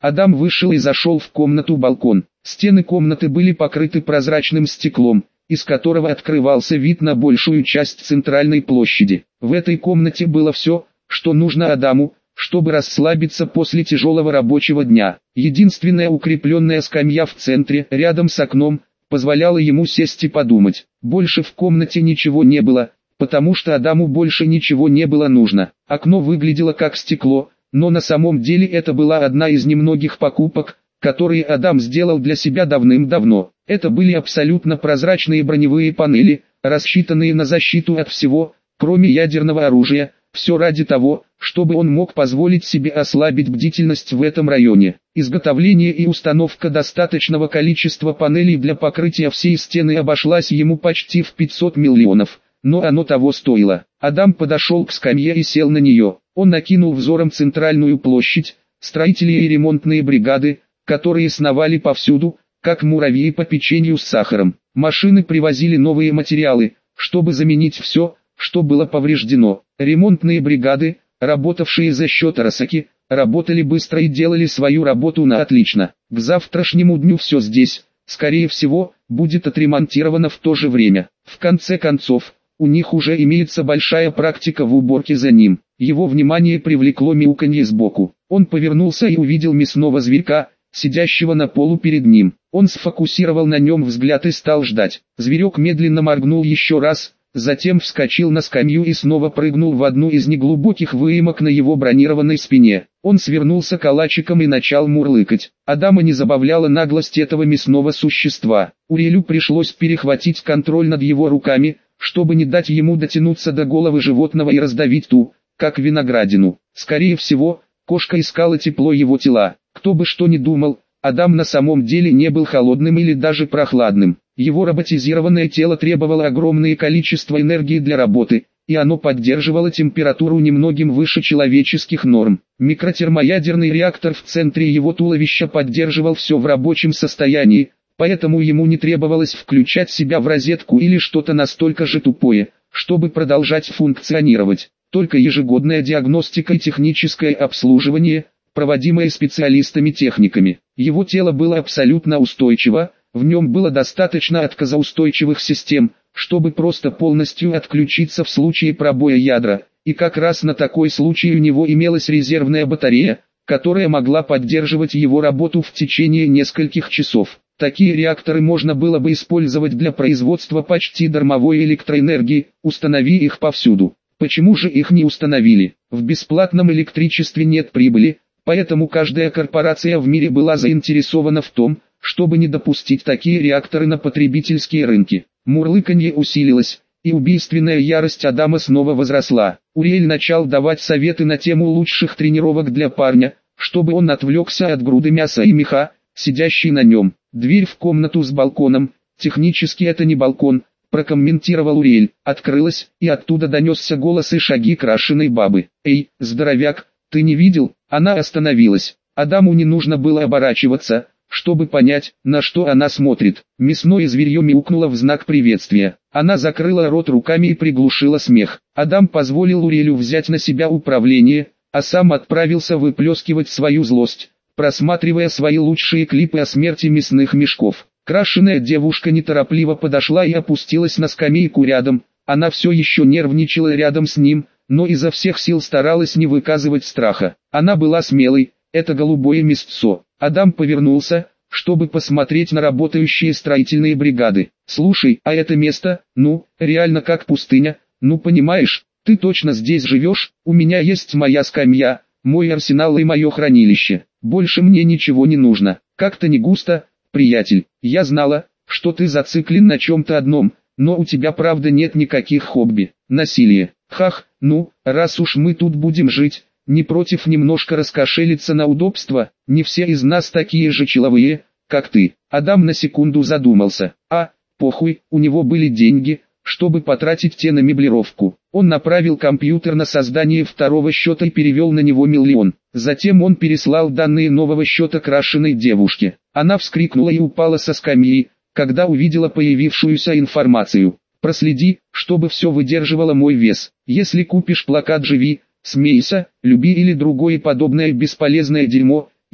Адам вышел и зашел в комнату-балкон. Стены комнаты были покрыты прозрачным стеклом, из которого открывался вид на большую часть центральной площади. В этой комнате было все, что нужно Адаму, чтобы расслабиться после тяжелого рабочего дня. Единственная укрепленная скамья в центре, рядом с окном, позволяла ему сесть и подумать. Больше в комнате ничего не было, потому что Адаму больше ничего не было нужно. Окно выглядело как стекло, но на самом деле это была одна из немногих покупок, которые Адам сделал для себя давным-давно. Это были абсолютно прозрачные броневые панели, рассчитанные на защиту от всего, кроме ядерного оружия, все ради того, чтобы он мог позволить себе ослабить бдительность в этом районе. Изготовление и установка достаточного количества панелей для покрытия всей стены обошлась ему почти в 500 миллионов, но оно того стоило. Адам подошел к скамье и сел на нее. Он накинул взором центральную площадь, строители и ремонтные бригады, которые сновали повсюду, как муравьи по печенью с сахаром. Машины привозили новые материалы, чтобы заменить все, что было повреждено. Ремонтные бригады, работавшие за счет Арасаки, работали быстро и делали свою работу на отлично. К завтрашнему дню все здесь, скорее всего, будет отремонтировано в то же время. В конце концов, у них уже имеется большая практика в уборке за ним. Его внимание привлекло мяуканье сбоку. Он повернулся и увидел мясного зверька, сидящего на полу перед ним. Он сфокусировал на нем взгляд и стал ждать. Зверек медленно моргнул еще раз, затем вскочил на скамью и снова прыгнул в одну из неглубоких выемок на его бронированной спине. Он свернулся калачиком и начал мурлыкать. Адама не забавляла наглость этого мясного существа. Уриэлю пришлось перехватить контроль над его руками, чтобы не дать ему дотянуться до головы животного и раздавить ту, как виноградину. Скорее всего, кошка искала тепло его тела. Кто бы что ни думал, Адам на самом деле не был холодным или даже прохладным. Его роботизированное тело требовало огромное количество энергии для работы, и оно поддерживало температуру немногим выше человеческих норм. Микротермоядерный реактор в центре его туловища поддерживал все в рабочем состоянии, поэтому ему не требовалось включать себя в розетку или что-то настолько же тупое, чтобы продолжать функционировать. Только ежегодная диагностика и техническое обслуживание, проводимое специалистами-техниками. Его тело было абсолютно устойчиво, в нем было достаточно отказоустойчивых систем, чтобы просто полностью отключиться в случае пробоя ядра, и как раз на такой случай у него имелась резервная батарея, которая могла поддерживать его работу в течение нескольких часов. Такие реакторы можно было бы использовать для производства почти дармовой электроэнергии, установи их повсюду. Почему же их не установили? В бесплатном электричестве нет прибыли, поэтому каждая корпорация в мире была заинтересована в том, чтобы не допустить такие реакторы на потребительские рынки. Мурлыканье усилилось, и убийственная ярость Адама снова возросла. Уриэль начал давать советы на тему лучших тренировок для парня, чтобы он отвлекся от груды мяса и меха, сидящей на нем. Дверь в комнату с балконом, технически это не балкон, прокомментировал Уриэль, открылась, и оттуда донесся голос и шаги крашеной бабы. «Эй, здоровяк, ты не видел?» Она остановилась. Адаму не нужно было оборачиваться, чтобы понять, на что она смотрит. Мясное зверье мяукнуло в знак приветствия. Она закрыла рот руками и приглушила смех. Адам позволил Уриэлю взять на себя управление, а сам отправился выплескивать свою злость, просматривая свои лучшие клипы о смерти мясных мешков. Крашеная девушка неторопливо подошла и опустилась на скамейку рядом. Она все еще нервничала рядом с ним, но изо всех сил старалась не выказывать страха. Она была смелой, это голубое мясцо. Адам повернулся, чтобы посмотреть на работающие строительные бригады. «Слушай, а это место, реально как пустыня, понимаешь, ты точно здесь живешь? У меня есть моя скамья, мой арсенал и мое хранилище. Больше мне ничего не нужно. Как-то не густо, приятель. Я знала, что ты зациклен на чем-то одном, но у тебя правда нет никаких хобби. Насилие. Хах, раз уж мы тут будем жить, не против немножко раскошелиться на удобство? Не все из нас такие же человые, как ты». Адам на секунду задумался. Похуй, у него были деньги, чтобы потратить те на меблировку. Он направил компьютер на создание второго счета и перевел на него 1 000 000. Затем он переслал данные нового счета крашеной девушке. Она вскрикнула и упала со скамьи, когда увидела появившуюся информацию. «Проследи, чтобы все выдерживало мой вес. Если купишь плакат «Живи», «Смейся», «Люби» или другое подобное бесполезное дерьмо,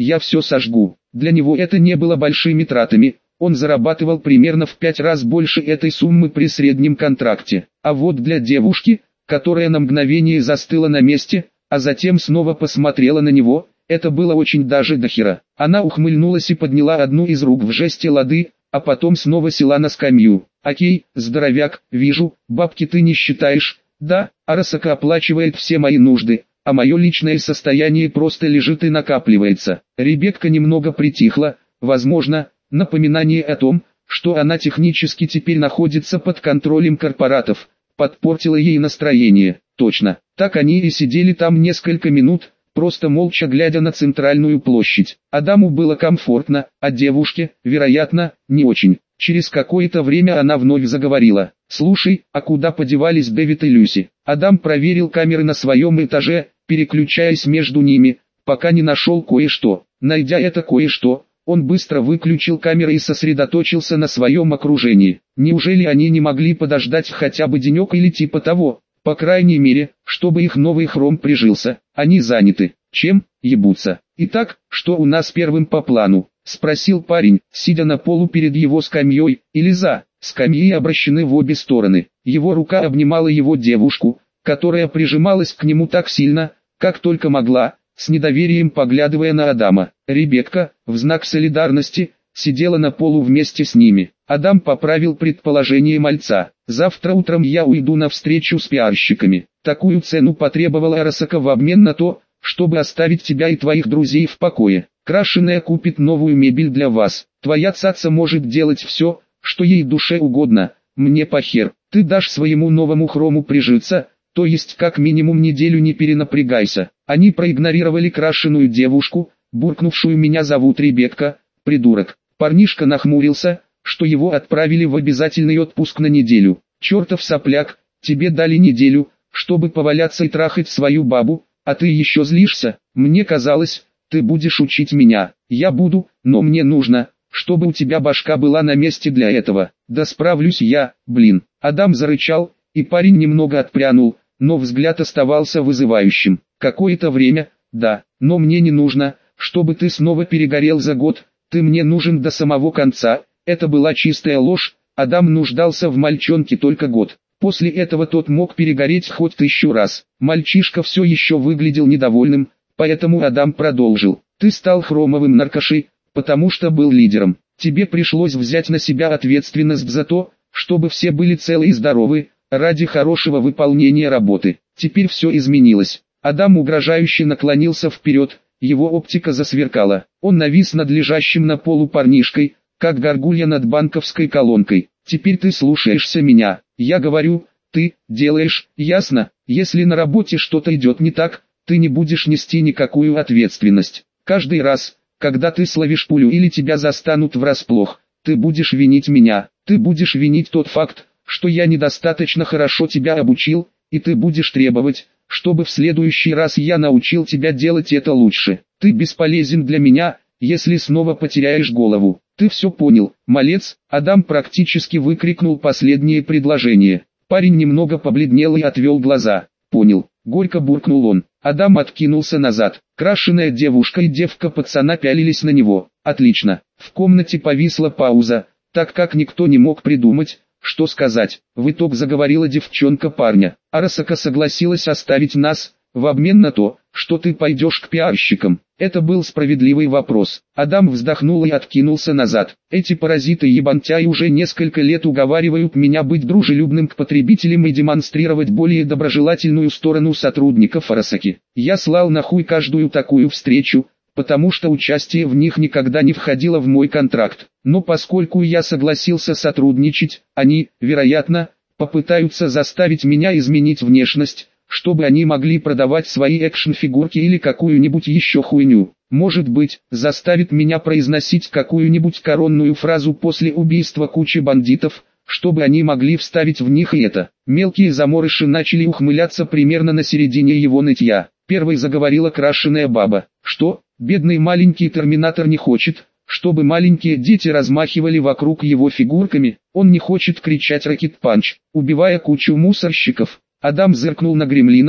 я все сожгу. Для него это не было большими тратами, он зарабатывал примерно в 5 раз больше этой суммы при среднем контракте. А вот для девушки, которая на мгновение застыла на месте, а затем снова посмотрела на него, это было очень даже дохера. Она ухмыльнулась и подняла одну из рук в жесте лады, а потом снова села на скамью. «Окей, здоровяк, вижу, бабки ты не считаешь, да, Арасака оплачивает все мои нужды, а мое личное состояние просто лежит и накапливается». Ребекка немного притихла, возможно, напоминание о том, что она технически теперь находится под контролем корпоратов, подпортило ей настроение. Точно, так они и сидели там несколько минут, просто молча глядя на центральную площадь. Адаму было комфортно, а девушке, вероятно, не очень. Через какое-то время она вновь заговорила. «Слушай, а куда подевались Дэвид и Люси?» Адам проверил камеры на своем этаже, переключаясь между ними, пока не нашел кое-что. Найдя это кое-что, он быстро выключил камеры и сосредоточился на своем окружении. Неужели они не могли подождать хотя бы денек или типа того? По крайней мере, чтобы их новый хром прижился. Они заняты. Чем? Ебутся. «Итак, что у нас первым по плану?» — спросил парень, сидя на полу перед его скамьей, или за. Скамьи обращены в обе стороны. Его рука обнимала его девушку, которая прижималась к нему так сильно, как только могла, с недоверием поглядывая на Адама. Ребекка, в знак солидарности, сидела на полу вместе с ними. Адам поправил предположение мальца. «Завтра утром я уйду на встречу с пиарщиками. Такую цену потребовала Арасака в обмен на то, чтобы оставить тебя и твоих друзей в покое. Крашеная купит новую мебель для вас. Твоя цаца может делать все, что ей душе угодно. Мне похер. Ты дашь своему новому хрому прижиться, то есть как минимум неделю не перенапрягайся». Они проигнорировали крашеную девушку, буркнувшую «меня зовут Ребекка, придурок». Парнишка нахмурился, что его отправили в обязательный отпуск на неделю. «Чертов сопляк, тебе дали неделю, чтобы поваляться и трахать свою бабу, а ты еще злишься? Мне казалось, ты будешь учить меня. Я буду, но мне нужно, чтобы у тебя башка была на месте для этого». «Да справлюсь я, блин». Адам зарычал, и парень немного отпрянул, но взгляд оставался вызывающим. «Какое-то время, да, но мне не нужно, чтобы ты снова перегорел за год, ты мне нужен до самого конца». Это была чистая ложь, Адам нуждался в мальчонке только год. После этого тот мог перегореть хоть 1000 раз. Мальчишка все еще выглядел недовольным, поэтому Адам продолжил. «Ты стал хромовым наркошей, потому что был лидером. Тебе пришлось взять на себя ответственность за то, чтобы все были целы и здоровы, ради хорошего выполнения работы. Теперь все изменилось». Адам угрожающе наклонился вперед, его оптика засверкала. Он навис над лежащим на полу парнишкой, как горгулья над банковской колонкой. «Теперь ты слушаешься меня. Я говорю, ты делаешь, ясно? Если на работе что-то идет не так, ты не будешь нести никакую ответственность. Каждый раз, когда ты словишь пулю или тебя застанут врасплох, ты будешь винить меня. Ты будешь винить тот факт, что я недостаточно хорошо тебя обучил, и ты будешь требовать, чтобы в следующий раз я научил тебя делать это лучше. Ты бесполезен для меня, если снова потеряешь голову. Ты все понял, малец?» Адам практически выкрикнул последнее предложение. Парень немного побледнел и отвел глаза. «Понял», — горько буркнул он. Адам откинулся назад. Крашеная девушка и девка пацана пялились на него. «Отлично». В комнате повисла пауза, так как никто не мог придумать, что сказать. В итог заговорила девчонка парня. «Арасака согласилась оставить нас, в обмен на то, что ты пойдешь к пиарщикам». Это был справедливый вопрос. Адам вздохнул и откинулся назад. «Эти паразиты-ебантяи уже несколько лет уговаривают меня быть дружелюбным к потребителям и демонстрировать более доброжелательную сторону сотрудников Арасаки. Я слал нахуй каждую такую встречу, потому что участие в них никогда не входило в мой контракт. Но поскольку я согласился сотрудничать, они, вероятно, попытаются заставить меня изменить внешность, чтобы они могли продавать свои экшн-фигурки или какую-нибудь еще хуйню. Может быть, заставит меня произносить какую-нибудь коронную фразу после убийства кучи бандитов, чтобы они могли вставить в них и это». Мелкие заморыши начали ухмыляться примерно на середине его нытья. Первой заговорила крашеная баба. «Что, бедный маленький терминатор не хочет, чтобы маленькие дети размахивали вокруг его фигурками? Он не хочет кричать «Рокет-панч», убивая кучу мусорщиков?» Адам зыркнул на гремлина,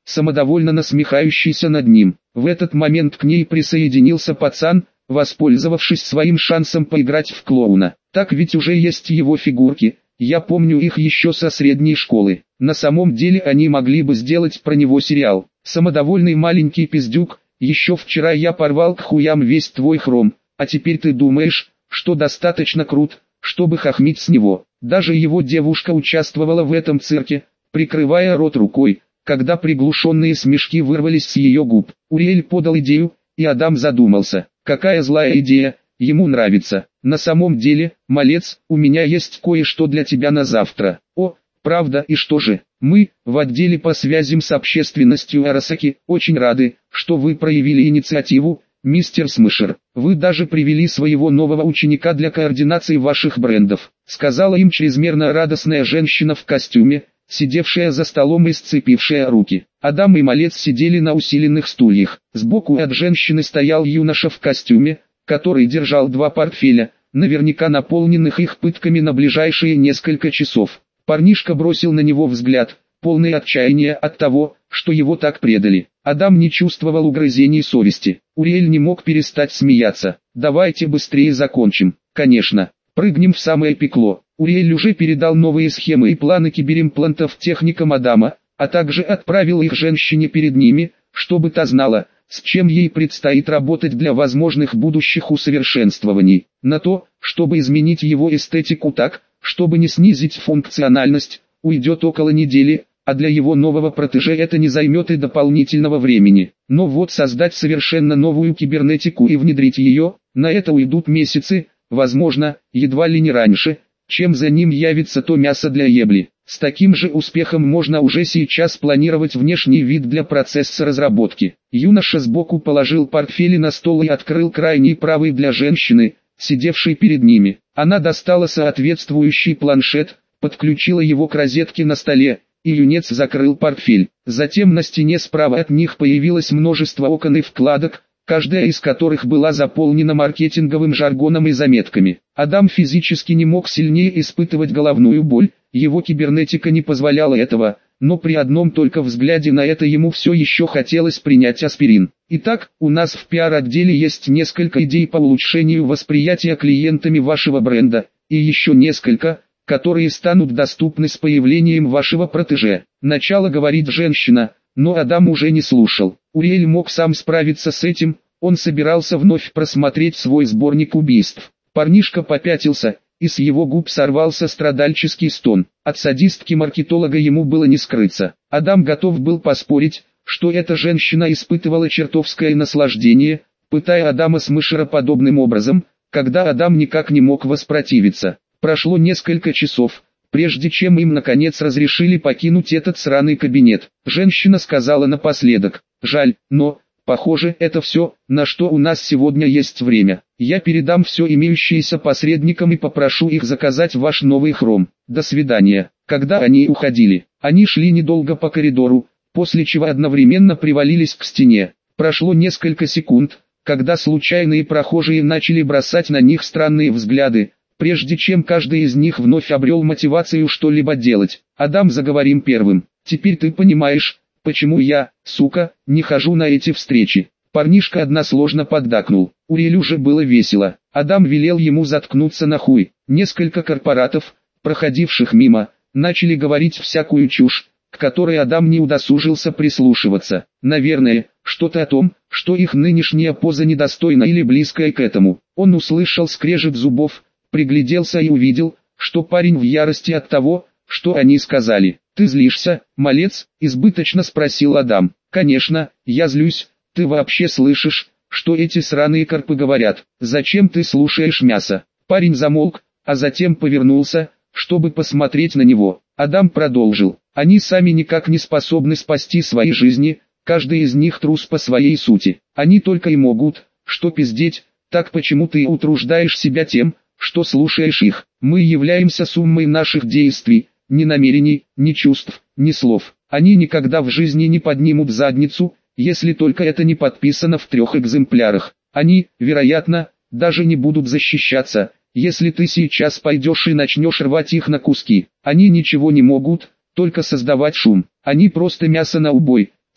самодовольно насмехающийся над ним. В этот момент к ней присоединился пацан, воспользовавшись своим шансом поиграть в клоуна. Так ведь уже есть его фигурки, я помню их еще со средней школы. На самом деле они могли бы сделать про него сериал. Самодовольный маленький пиздюк, еще вчера я порвал к хуям весь твой хром, а теперь ты думаешь, что достаточно крут, чтобы хохмить с него. Даже его девушка участвовала в этом цирке, прикрывая рот рукой, когда приглушенные смешки вырвались с ее губ. Уриэль подал идею, и Адам задумался, какая злая идея, ему нравится. На самом деле, малец, у меня есть кое-что для тебя на завтра. О, правда, и что же? Мы, в отделе по связям с общественностью Арасаки, очень рады, что вы проявили инициативу, мистер Смышер. Вы даже привели своего нового ученика для координации ваших брендов, сказала им чрезмерно радостная женщина в костюме, сидевшая за столом и сцепившая руки. Адам и малец сидели на усиленных стульях. Сбоку от женщины стоял юноша в костюме, который держал два портфеля, наверняка наполненных их пытками на ближайшие несколько часов. Парнишка бросил на него взгляд, полный отчаяния от того, что его так предали. Адам не чувствовал угрызений совести. Уриэль не мог перестать смеяться. «Давайте быстрее закончим». «Конечно. Прыгнем в самое пекло». Уриэль уже передал новые схемы и планы киберимплантов техникам Адама, а также отправил их женщине перед ними, чтобы та знала, с чем ей предстоит работать для возможных будущих усовершенствований. На то, чтобы изменить его эстетику так, чтобы не снизить функциональность, уйдет около недели, а для его нового протеже это не займет и дополнительного времени. Но вот создать совершенно новую кибернетику и внедрить ее, на это уйдут месяцы, возможно, едва ли не раньше, чем за ним явится то мясо для ебли. С таким же успехом можно уже сейчас планировать внешний вид для процесса разработки. Юноша сбоку положил портфели на стол и открыл крайний правый для женщины, сидевшей перед ними. Она достала соответствующий планшет, подключила его к розетке на столе, и юнец закрыл портфель. Затем на стене справа от них появилось множество окон и вкладок, каждая из которых была заполнена маркетинговым жаргоном и заметками. Адам физически не мог сильнее испытывать головную боль, его кибернетика не позволяла этого, но при одном только взгляде на это ему все еще хотелось принять аспирин. Итак, у нас в пиар-отделе есть несколько идей по улучшению восприятия клиентами вашего бренда, и еще несколько, которые станут доступны с появлением вашего протеже. Начало говорит женщина, но Адам уже не слушал. Уриэль мог сам справиться с этим, он собирался вновь просмотреть свой сборник убийств. Парнишка попятился, и с его губ сорвался страдальческий стон. От садистки-маркетолога ему было не скрыться. Адам готов был поспорить, что эта женщина испытывала чертовское наслаждение, пытая Адама Смышера подобным образом, когда Адам никак не мог воспротивиться. Прошло несколько часов, прежде чем им наконец разрешили покинуть этот сраный кабинет. Женщина сказала напоследок: «Жаль, но, похоже, это все, на что у нас сегодня есть время. Я передам все имеющееся посредникам и попрошу их заказать ваш новый хром. До свидания». Когда они уходили, они шли недолго по коридору, после чего одновременно привалились к стене. Прошло несколько секунд, когда случайные прохожие начали бросать на них странные взгляды, прежде чем каждый из них вновь обрел мотивацию что-либо делать. «Адам, заговорим первым. Теперь ты понимаешь, почему я, сука, не хожу на эти встречи». Парнишка односложно поддакнул. Уриэлю же было весело. Адам велел ему заткнуться нахуй. Несколько корпоратов, проходивших мимо, начали говорить всякую чушь, к которой Адам не удосужился прислушиваться. Наверное, что-то о том, что их нынешняя поза недостойна или близкая к этому. Он услышал скрежет зубов, пригляделся и увидел, что парень в ярости от того, что они сказали. «Ты злишься, малец?» – избыточно спросил Адам. «Конечно, я злюсь. Ты вообще слышишь, что эти сраные карпы говорят? Зачем ты слушаешь мясо?» Парень замолк, а затем повернулся, чтобы посмотреть на него. Адам продолжил. «Они сами никак не способны спасти свои жизни, каждый из них трус по своей сути. Они только и могут, что пиздеть, так почему ты утруждаешь себя тем, что слушаешь их? Мы являемся суммой наших действий, ни намерений, ни чувств, ни слов. Они никогда в жизни не поднимут задницу, если только это не подписано в 3 экземплярах. Они, вероятно, даже не будут защищаться, если ты сейчас пойдешь и начнешь рвать их на куски. Они ничего не могут, только создавать шум. Они просто мясо на убой,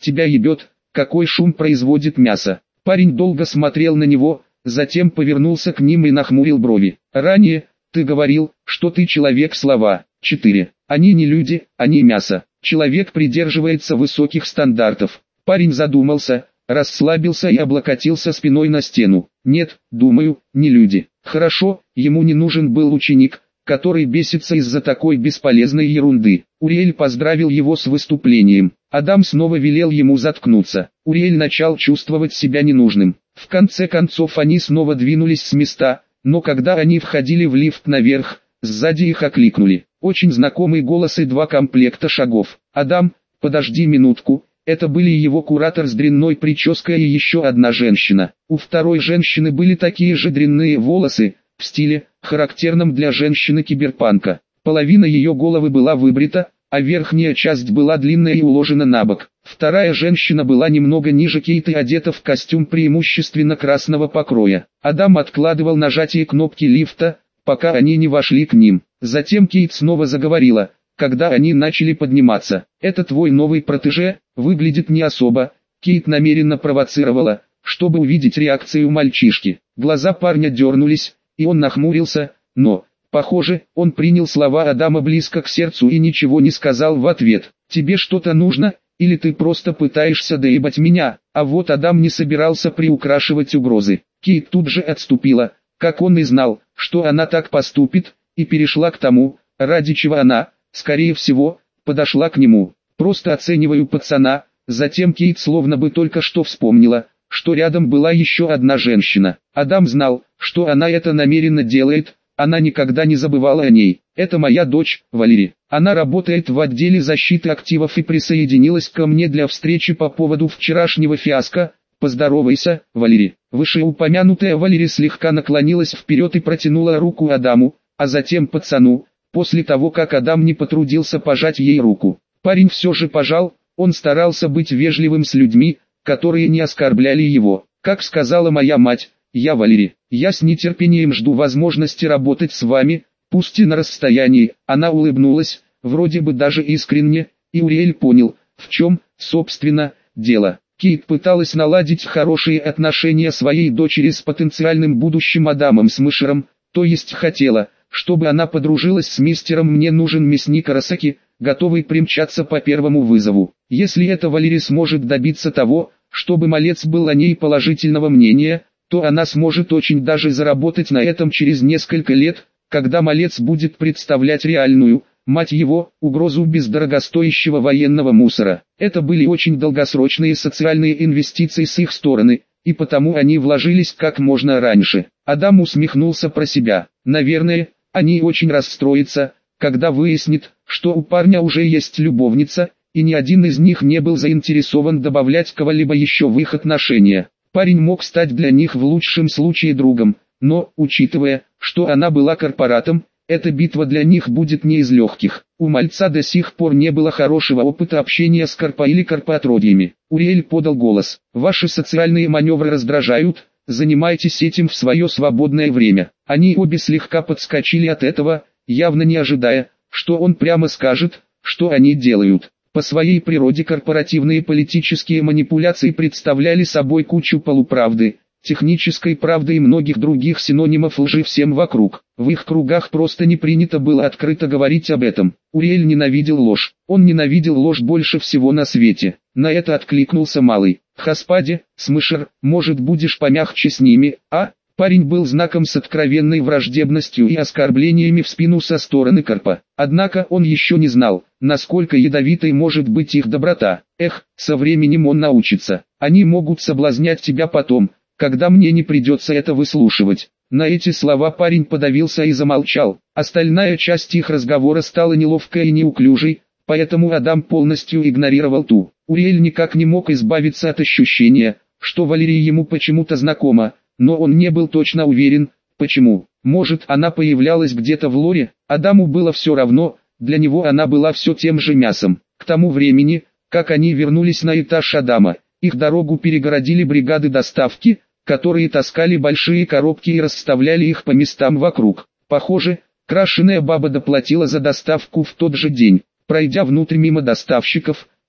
тебя ебет, какой шум производит мясо. Парень долго смотрел на него, затем повернулся к ним и нахмурил брови. Ранее, ты говорил, что ты человек слова. 4. Они не люди, они мясо. Человек придерживается высоких стандартов. Парень задумался, расслабился и облокотился спиной на стену. Нет, думаю, не люди. Хорошо, ему не нужен был ученик, который бесится из-за такой бесполезной ерунды. Уриэль поздравил его с выступлением. Адам снова велел ему заткнуться. Уриэль начал чувствовать себя ненужным. В конце концов они снова двинулись с места, но когда они входили в лифт наверх, сзади их окликнули. Очень знакомый голос и 2 комплекта шагов. «Адам, подожди минутку». Это были его куратор с дрянной прической и еще одна женщина. У второй женщины были такие же дрянные волосы, в стиле, характерном для женщины киберпанка. Половина ее головы была выбрита, а верхняя часть была длинная и уложена на бок. Вторая женщина была немного ниже Кейт и одета в костюм преимущественно красного покроя. Адам откладывал нажатие кнопки лифта, пока они не вошли к ним. Затем Кейт снова заговорила, когда они начали подниматься. «Это твой новый протеже, выглядит не особо». Кейт намеренно провоцировала, чтобы увидеть реакцию мальчишки. Глаза парня дернулись, и он нахмурился, но, похоже, он принял слова Адама близко к сердцу и ничего не сказал в ответ. «Тебе что-то нужно, или ты просто пытаешься доебать меня?» А вот Адам не собирался приукрашивать угрозы. Кейт тут же отступила, как он и знал, что она так поступит, и перешла к тому, ради чего она, скорее всего, подошла к нему. «Просто оцениваю пацана». Затем Кейт словно бы только что вспомнила, что рядом была еще одна женщина. Адам знал, что она это намеренно делает, она никогда не забывала о ней. «Это моя дочь, Валери. Она работает в отделе защиты активов и присоединилась ко мне для встречи по поводу вчерашнего фиаско. Поздоровайся, Валери». Вышеупомянутая Валери слегка наклонилась вперед и протянула руку Адаму, а затем пацану, после того как Адам не потрудился пожать ей руку. Парень все же пожал, он старался быть вежливым с людьми, которые не оскорбляли его. «Как сказала моя мать, я Валери, я с нетерпением жду возможности работать с вами, пусть и на расстоянии». Она улыбнулась, вроде бы даже искренне, и Уриэль понял, в чем, собственно, дело. Кейт пыталась наладить хорошие отношения своей дочери с потенциальным будущим Адамом Смышером, то есть хотела, чтобы она подружилась с мистером «Мне нужен мясник Арасаки», готовый примчаться по первому вызову. Если эта Валери сможет добиться того, чтобы малец был о ней положительного мнения, то она сможет очень даже заработать на этом через несколько лет, когда малец будет представлять реальную, мать его, угрозу без дорогостоящего военного мусора. Это были очень долгосрочные социальные инвестиции с их стороны, и потому они вложились как можно раньше. Адам усмехнулся про себя. Наверное, они очень расстроятся, когда выяснит, что у парня уже есть любовница, и ни один из них не был заинтересован добавлять кого-либо еще в их отношения. Парень мог стать для них в лучшем случае другом, но, учитывая, что она была корпоратом, эта битва для них будет не из легких. У мальца до сих пор не было хорошего опыта общения с корпо или корпоотродьями. Уриэль подал голос. «Ваши социальные маневры раздражают, занимайтесь этим в свое свободное время». Они обе слегка подскочили от этого, явно не ожидая, что он прямо скажет, что они делают. По своей природе корпоративные политические манипуляции представляли собой кучу полуправды, технической правды и многих других синонимов лжи всем вокруг. В их кругах просто не принято было открыто говорить об этом. Уриэль ненавидел ложь. Он ненавидел ложь больше всего на свете. На это откликнулся малый. «Господи, Смышер, может будешь помягче с ними, а?» Парень был знаком с откровенной враждебностью и оскорблениями в спину со стороны корпа. Однако он еще не знал, насколько ядовитой может быть их доброта. «Эх, со временем он научится. Они могут соблазнять тебя потом, когда мне не придется это выслушивать». На эти слова парень подавился и замолчал. Остальная часть их разговора стала неловкой и неуклюжей, поэтому Адам полностью игнорировал ту. Уриэль никак не мог избавиться от ощущения, что Валерия ему почему-то знакома, но он не был точно уверен, почему. Может, она появлялась где-то в лоре. Адаму было все равно, для него она была все тем же мясом. К тому времени, как они вернулись на этаж Адама, их дорогу перегородили бригады доставки, которые таскали большие коробки и расставляли их по местам вокруг. Похоже, крашеная баба доплатила за доставку в тот же день. Пройдя внутрь мимо доставщиков,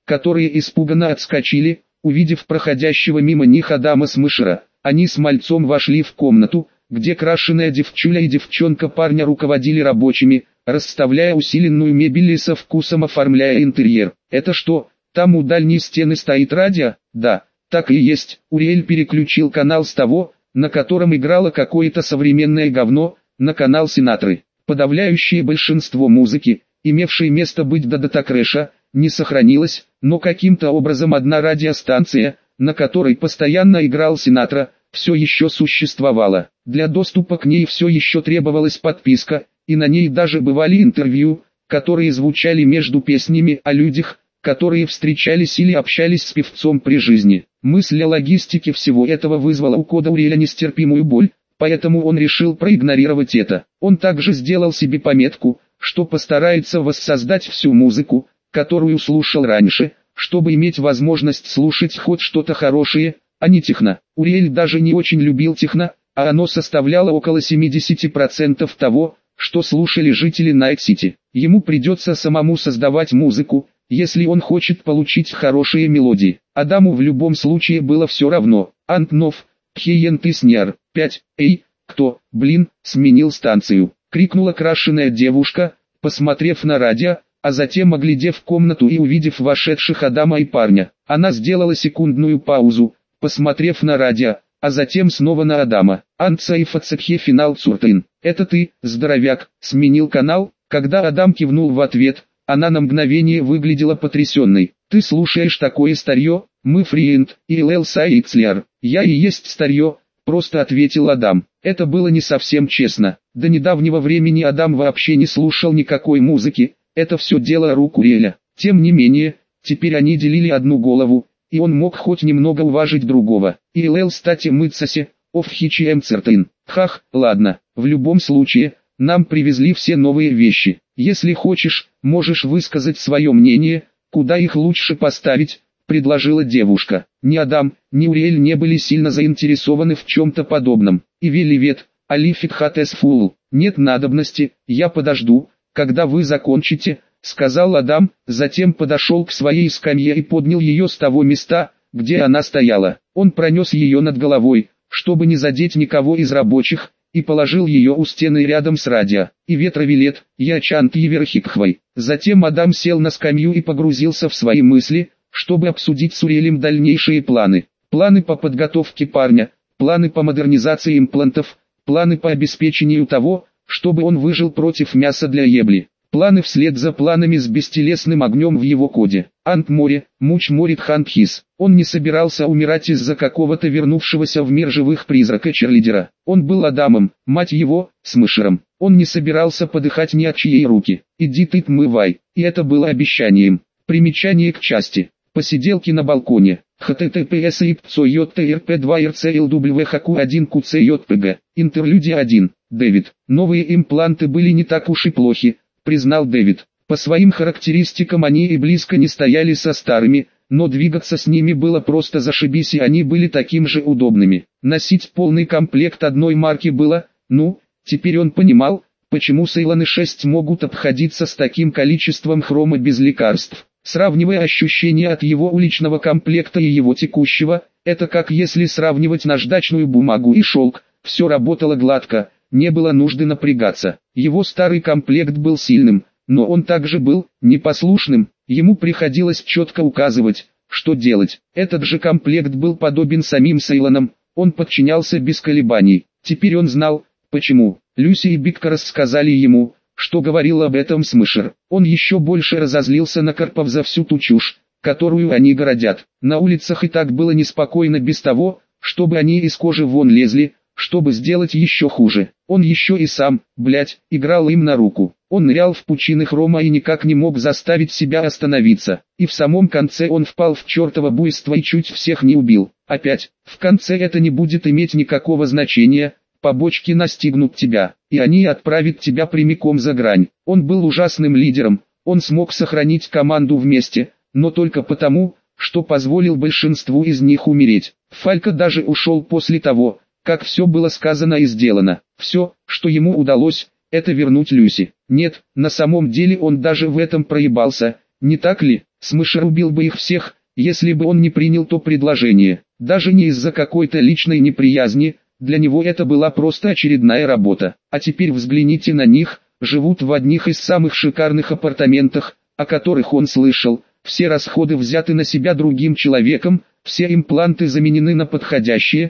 которые испуганно отскочили, увидев проходящего мимо них Адама Смышера. Они с мальцом вошли в комнату, где крашеная девчуля и девчонка парня руководили рабочими, расставляя усиленную мебель и со вкусом оформляя интерьер. «Это что, там у дальней стены стоит радио?» «Да, так и есть». Уриэль переключил канал с того, на котором играло какое-то современное говно, на канал Синатры. Подавляющее большинство музыки, имевшей место быть до Дата Крэша, не сохранилось, но каким-то образом одна радиостанция, на которой постоянно играл Синатра, все еще существовала. Для доступа к ней все еще требовалась подписка, и на ней даже бывали интервью, которые звучали между песнями о людях, которые встречались или общались с певцом при жизни. Мысль о логистике всего этого вызвала у Кода Уриэля нестерпимую боль, поэтому он решил проигнорировать это. Он также сделал себе пометку, что постарается воссоздать всю музыку, которую слушал раньше, чтобы иметь возможность слушать хоть что-то хорошее, а не техно. Уриэль даже не очень любил техно, а оно составляло около 70% того, что слушали жители Найт-Сити. Ему придется самому создавать музыку, если он хочет получить хорошие мелодии. Адаму в любом случае было все равно. Антнов, Пхиен Сняр, 5, «Эй, кто, блин, сменил станцию?» — крикнула крашеная девушка, посмотрев на радио, а затем оглядев комнату и увидев вошедших Адама и парня. Она сделала секундную паузу, посмотрев на радио, а затем снова на Адама. «Анцаифацепхе финал Цуртын. Это ты, здоровяк, сменил канал?» Когда Адам кивнул в ответ, она на мгновение выглядела потрясенной. «Ты слушаешь такое старье? Мы Фриенд и ЛЛ Сайцлер». «Я и есть старье», — просто ответил Адам. Это было не совсем честно. До недавнего времени Адам вообще не слушал никакой музыки, это все дело рук Уриэля. Тем не менее, теперь они делили одну голову, и он мог хоть немного уважить другого. И ЛЛ стати мыцасе, офхичи эмцертын. Хах, ладно, в любом случае, нам привезли все новые вещи. Если хочешь, можешь высказать свое мнение, куда их лучше поставить, предложила девушка. Ни Адам, ни Уриэль не были сильно заинтересованы в чем-то подобном. И Веливет, Алифит Хатесфул. Нет надобности, я подожду, когда вы закончите, сказал Адам, затем подошел к своей скамье и поднял ее с того места, где она стояла. Он пронес ее над головой, чтобы не задеть никого из рабочих, и положил ее у стены рядом с радио. И ветровилет, я чант Еверхикхвай. Затем Адам сел на скамью и погрузился в свои мысли, чтобы обсудить с Уриэлем дальнейшие планы. Планы по подготовке парня, планы по модернизации имплантов, планы по обеспечению того, чтобы он выжил против мяса для ебли. Планы вслед за планами с бестелесным огнем в его коде. Ант-море, муч-морит Хантхис. Он не собирался умирать из-за какого-то вернувшегося в мир живых призрака-черлидера. Он был Адамом, мать его, Смышером. Он не собирался подыхать ни от чьей руки. Иди ты тмывай. И это было обещанием. Примечание к части. Посиделки на балконе. https ipco.jrp2rclwhq1qcjpg. Интерлюдия 1. Дэвид. Новые импланты были не так уж и плохи, признал Дэвид. По своим характеристикам они и близко не стояли со старыми, но двигаться с ними было просто зашибись, и они были таким же удобными. Носить полный комплект одной марки было, теперь он понимал, почему Сейлоны 6 могут обходиться с таким количеством хрома без лекарств. Сравнивая ощущения от его уличного комплекта и его текущего, это как если сравнивать наждачную бумагу и шелк, все работало гладко, не было нужды напрягаться. Его старый комплект был сильным, но он также был непослушным, ему приходилось четко указывать, что делать. Этот же комплект был подобен самим Сейлонам, он подчинялся без колебаний. Теперь он знал, почему. Люси и Бикка рассказали ему, что говорил об этом Смышер. Он еще больше разозлился на Карпов за всю ту чушь, которую они городят. На улицах и так было неспокойно без того, чтобы они из кожи вон лезли, чтобы сделать еще хуже. Он еще и сам, играл им на руку. Он нырял в пучины хрома и никак не мог заставить себя остановиться. И в самом конце он впал в чертово буйство и чуть всех не убил. Опять, в конце это не будет иметь никакого значения. Побочки настигнут тебя, и они отправят тебя прямиком за грань. Он был ужасным лидером, он смог сохранить команду вместе, но только потому, что позволил большинству из них умереть. Фалька даже ушел после того, как все было сказано и сделано. Все, что ему удалось, это вернуть Люси. Нет, на самом деле он даже в этом проебался, не так ли? Смышер убил бы их всех, если бы он не принял то предложение. Даже не из-за какой-то личной неприязни, для него это была просто очередная работа. А теперь взгляните на них, живут в одних из самых шикарных апартаментах, о которых он слышал. Все расходы взяты на себя другим человеком, все импланты заменены на подходящие,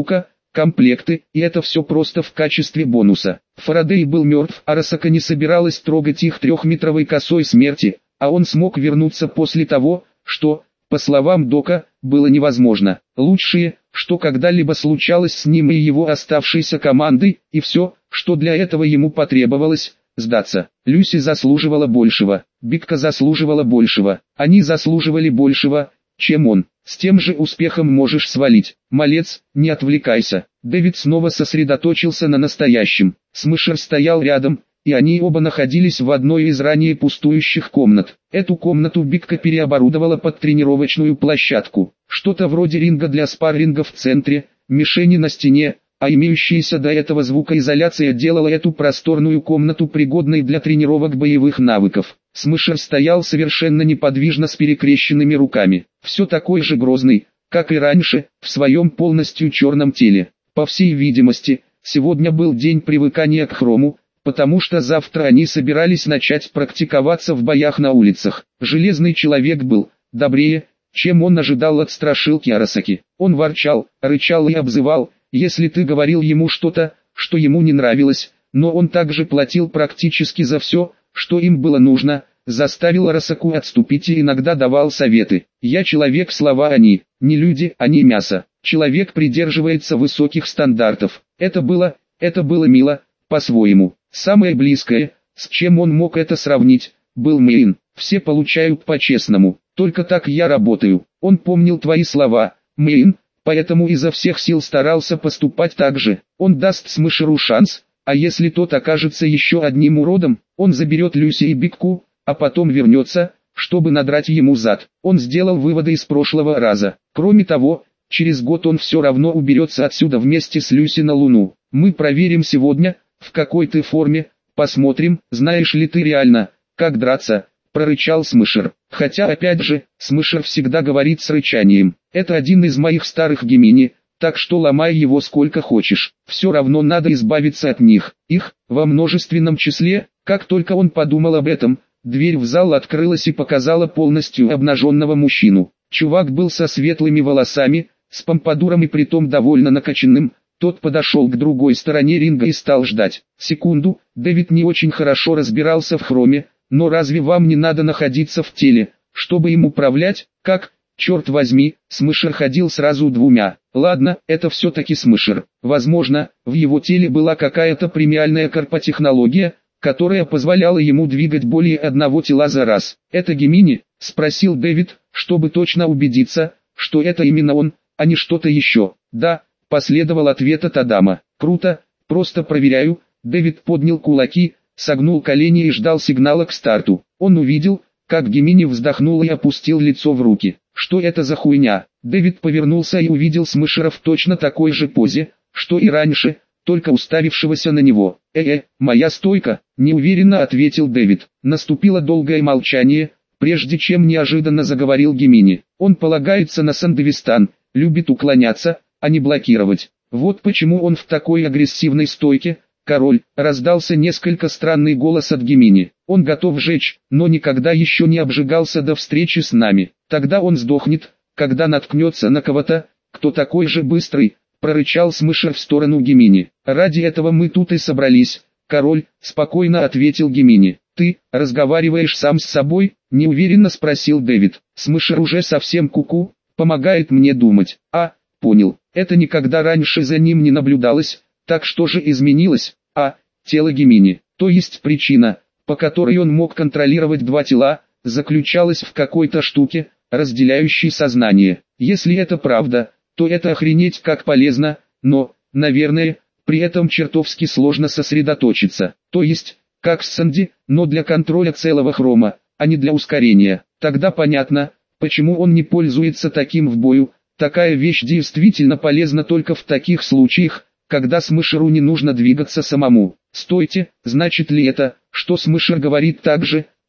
комплекты, и это все просто в качестве бонуса. Фарадей был мертв, а Арасака не собиралась трогать их трехметровой косой смерти, а он смог вернуться после того, что, по словам Дока, было невозможно. Лучшее, что когда-либо случалось с ним и его оставшейся командой, и все, что для этого ему потребовалось, сдаться. Люси заслуживала большего, Бикка заслуживала большего, они заслуживали большего, чем он. С тем же успехом можешь свалить. Малец, не отвлекайся. Дэвид снова сосредоточился на настоящем. Смышер стоял рядом, и они оба находились в одной из ранее пустующих комнат. Эту комнату Бикка переоборудовала под тренировочную площадку. Что-то вроде ринга для спарринга в центре, мишени на стене, а имеющаяся до этого звукоизоляция делала эту просторную комнату пригодной для тренировок боевых навыков. Смышер стоял совершенно неподвижно с перекрещенными руками, все такой же грозный, как и раньше, в своем полностью черном теле. По всей видимости, сегодня был день привыкания к хрому, потому что завтра они собирались начать практиковаться в боях на улицах. Железный человек был добрее, чем он ожидал от страшилки Арасаки. Он ворчал, рычал и обзывал, если ты говорил ему что-то, что ему не нравилось, но он также платил практически за все, что им было нужно, заставил Арасаку отступить и иногда давал советы. Я человек, слова они, не люди, они мясо. Человек придерживается высоких стандартов. Это было мило, по-своему. Самое близкое, с чем он мог это сравнить, был Мэйн. Все получают по-честному, только так я работаю. Он помнил твои слова, Мэйн, поэтому изо всех сил старался поступать так же. Он даст Смышеру шанс, а если тот окажется еще одним уродом, он заберет Люси и Бикку, а потом вернется, чтобы надрать ему зад. Он сделал выводы из прошлого раза. Кроме того, через год он все равно уберется отсюда вместе с Люси на Луну. Мы проверим сегодня, в какой ты форме, посмотрим, знаешь ли ты реально, как драться, прорычал Смышер. Хотя опять же, Смышер всегда говорит с рычанием. Это один из моих старых гемини, так что ломай его сколько хочешь. Все равно надо избавиться от них. Их, во множественном числе. Как только он подумал об этом, дверь в зал открылась и показала полностью обнаженного мужчину. Чувак был со светлыми волосами, с помпадуром и притом довольно накачанным. Тот подошел к другой стороне ринга и стал ждать. Секунду, Дэвид не очень хорошо разбирался в хроме, но разве вам не надо находиться в теле, чтобы им управлять? Как, черт возьми, Смышер ходил сразу двумя. Ладно, это все-таки Смышер. Возможно, в его теле была какая-то премиальная корпотехнология, которая позволяла ему двигать более одного тела за раз. «Это Гемини?» – спросил Дэвид, чтобы точно убедиться, что это именно он, а не что-то еще. «Да», – последовал ответ от Адама. «Круто, просто проверяю». Дэвид поднял кулаки, согнул колени и ждал сигнала к старту. Он увидел, как Гемини вздохнул и опустил лицо в руки. «Что это за хуйня?» Дэвид повернулся и увидел Смышера в точно такой же позе, что и раньше, только уставившегося на него. Моя стойка», – неуверенно ответил Дэвид. Наступило долгое молчание, прежде чем неожиданно заговорил Гемини. «Он полагается на Сандевистан, любит уклоняться, а не блокировать. Вот почему он в такой агрессивной стойке, король», – раздался несколько странный голос от Гемини. «Он готов жечь, но никогда еще не обжигался до встречи с нами. Тогда он сдохнет, когда наткнется на кого-то, кто такой же быстрый», – прорычал Смышер в сторону Гемини. «Ради этого мы тут и собрались, король», – спокойно ответил Гемини. «Ты разговариваешь сам с собой?» – неуверенно спросил Дэвид. «Смышер уже совсем куку, помогает мне думать». «А, понял, это никогда раньше за ним не наблюдалось, так что же изменилось?» Тело Гемини, то есть причина, по которой он мог контролировать два тела, заключалась в какой-то штуке, разделяющей сознание. Если это правда, то это охренеть как полезно, но, наверное, при этом чертовски сложно сосредоточиться. То есть, как с Санди, но для контроля целого хрома, а не для ускорения. Тогда понятно, почему он не пользуется таким в бою. Такая вещь действительно полезна только в таких случаях, когда Смышеру не нужно двигаться самому. Стойте, значит ли это, что Смышер говорит так же,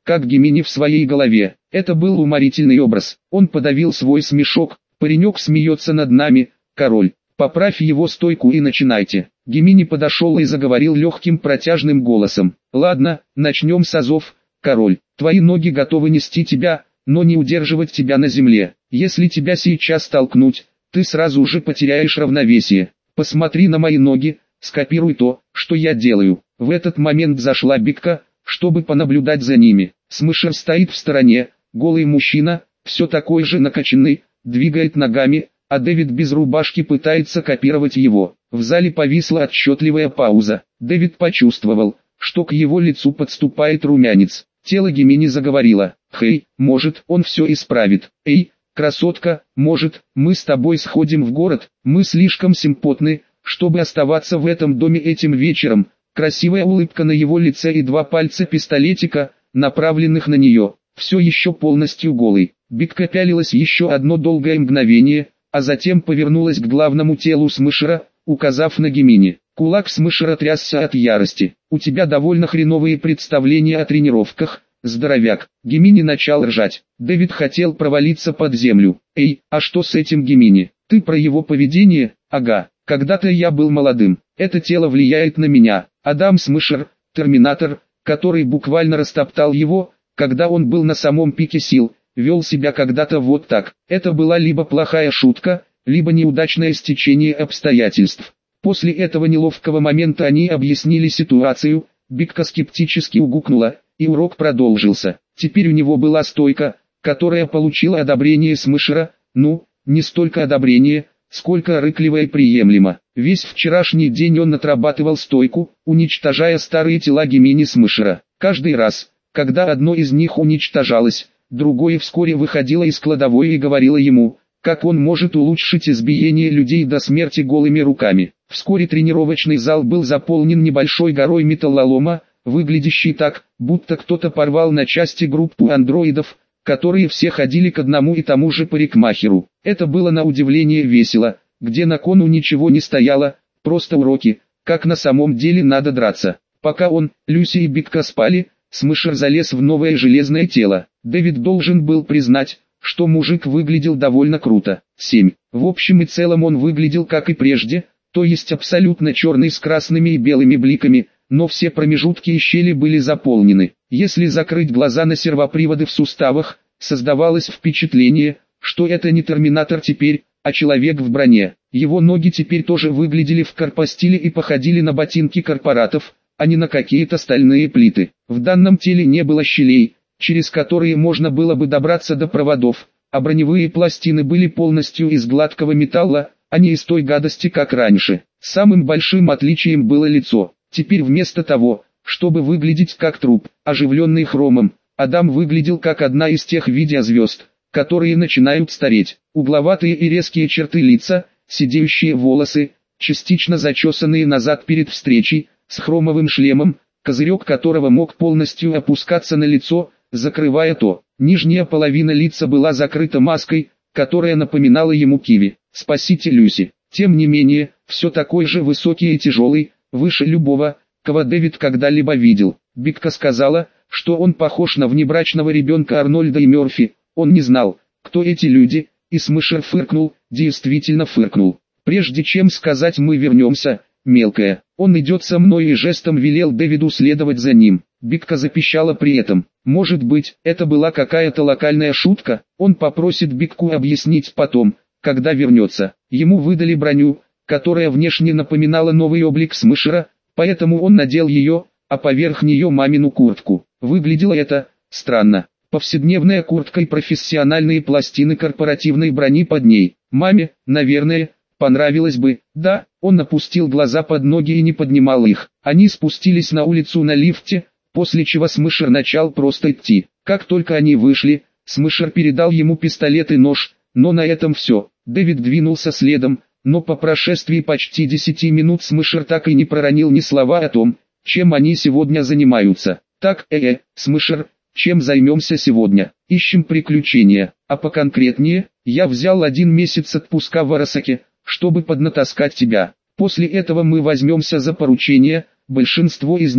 как Гемини в своей голове. Это был уморительный образ. Он подавил свой смешок. Паренек смеется над нами, король. Поправь его стойку и начинайте. Гемини подошел и заговорил легким протяжным голосом. Ладно, начнем с азов, король. Твои ноги готовы нести тебя, но не удерживать тебя на земле. Если тебя сейчас толкнуть, ты сразу же потеряешь равновесие. Посмотри на мои ноги, скопируй то, что я делаю. В этот момент зашла Бикка, чтобы понаблюдать за ними. Смышер стоит в стороне, голый мужчина, все такой же накачанный, двигает ногами, а Дэвид без рубашки пытается копировать его. В зале повисла отчетливая пауза. Дэвид почувствовал, что к его лицу подступает румянец. Тело Гемини заговорило. «Хей, может, он все исправит. Эй, красотка, может, мы с тобой сходим в город, мы слишком симпотны, чтобы оставаться в этом доме этим вечером». Красивая улыбка на его лице и два пальца пистолетика, направленных на нее, все еще полностью голый. Бикка пялилась еще одно долгое мгновение, а затем повернулась к главному телу Смышера, указав на Гемини. Кулак Смышера трясся от ярости. «У тебя довольно хреновые представления о тренировках, здоровяк». Гемини начал ржать. Дэвид хотел провалиться под землю. «Эй, а что с этим Гемини? Ты про его поведение? Ага, когда-то я был молодым. Это тело влияет на меня». Адам Смышер, терминатор, который буквально растоптал его, когда он был на самом пике сил, вел себя когда-то вот так. Это была либо плохая шутка, либо неудачное стечение обстоятельств. После этого неловкого момента они объяснили ситуацию, Бикка скептически угукнула, и урок продолжился. Теперь у него была стойка, которая получила одобрение Смышера, не столько одобрение, сколько рыкливо и приемлемо. Весь вчерашний день он отрабатывал стойку, уничтожая старые тела Гемини Смышера. Каждый раз, когда одно из них уничтожалось, другое вскоре выходило из кладовой и говорило ему, как он может улучшить избиение людей до смерти голыми руками. Вскоре тренировочный зал был заполнен небольшой горой металлолома, выглядящей так, будто кто-то порвал на части группу андроидов, которые все ходили к одному и тому же парикмахеру. Это было на удивление весело, где на кону ничего не стояло, просто уроки, как на самом деле надо драться. Пока он, Люси и Бикка спали, Смышер залез в новое железное тело. Дэвид должен был признать, что мужик выглядел довольно круто. 7. В общем и целом он выглядел как и прежде, то есть абсолютно черный с красными и белыми бликами, но все промежутки и щели были заполнены. Если закрыть глаза на сервоприводы в суставах, создавалось впечатление, что это не терминатор теперь, а человек в броне. Его ноги теперь тоже выглядели в корпостиле и походили на ботинки корпоратов, а не на какие-то стальные плиты. В данном теле не было щелей, через которые можно было бы добраться до проводов, а броневые пластины были полностью из гладкого металла, а не из той гадости как раньше. Самым большим отличием было лицо. Теперь вместо того, чтобы выглядеть как труп, оживленный хромом, Адам выглядел как одна из тех видеозвезд, которые начинают стареть. Угловатые и резкие черты лица, сидеющие волосы, частично зачесанные назад перед встречей, с хромовым шлемом, козырек которого мог полностью опускаться на лицо, закрывая то. Нижняя половина лица была закрыта маской, которая напоминала ему киви. «Спасите Люси». Тем не менее, все такой же высокий и тяжелый, выше любого, кого Дэвид когда-либо видел. Бикка сказала, что он похож на внебрачного ребенка Арнольда и Мерфи. Он не знал, кто эти люди, и Смышер фыркнул, действительно фыркнул. «Прежде чем сказать «мы вернемся», мелкая, он идет со мной» и жестом велел Дэвиду следовать за ним. Бикка запищала при этом. Может быть, это была какая-то локальная шутка? Он попросит Бикку объяснить потом, когда вернется. Ему выдали броню, которая внешне напоминала новый облик Смышера, поэтому он надел ее, а поверх нее мамину куртку. Выглядело это странно. Повседневная куртка и профессиональные пластины корпоративной брони под ней. Маме, наверное, понравилось бы. Да, он опустил глаза под ноги и не поднимал их. Они спустились на улицу на лифте, после чего Смышер начал просто идти. Как только они вышли, Смышер передал ему пистолет и нож, но на этом все. Дэвид двинулся следом, но по прошествии почти 10 минут Смышер так и не проронил ни слова о том, чем они сегодня занимаются. Так, Смышер, чем займемся сегодня? Ищем приключения, а поконкретнее, я взял 1 месяц отпуска в Арасаке, чтобы поднатаскать тебя. После этого мы возьмемся за поручения, большинство из них,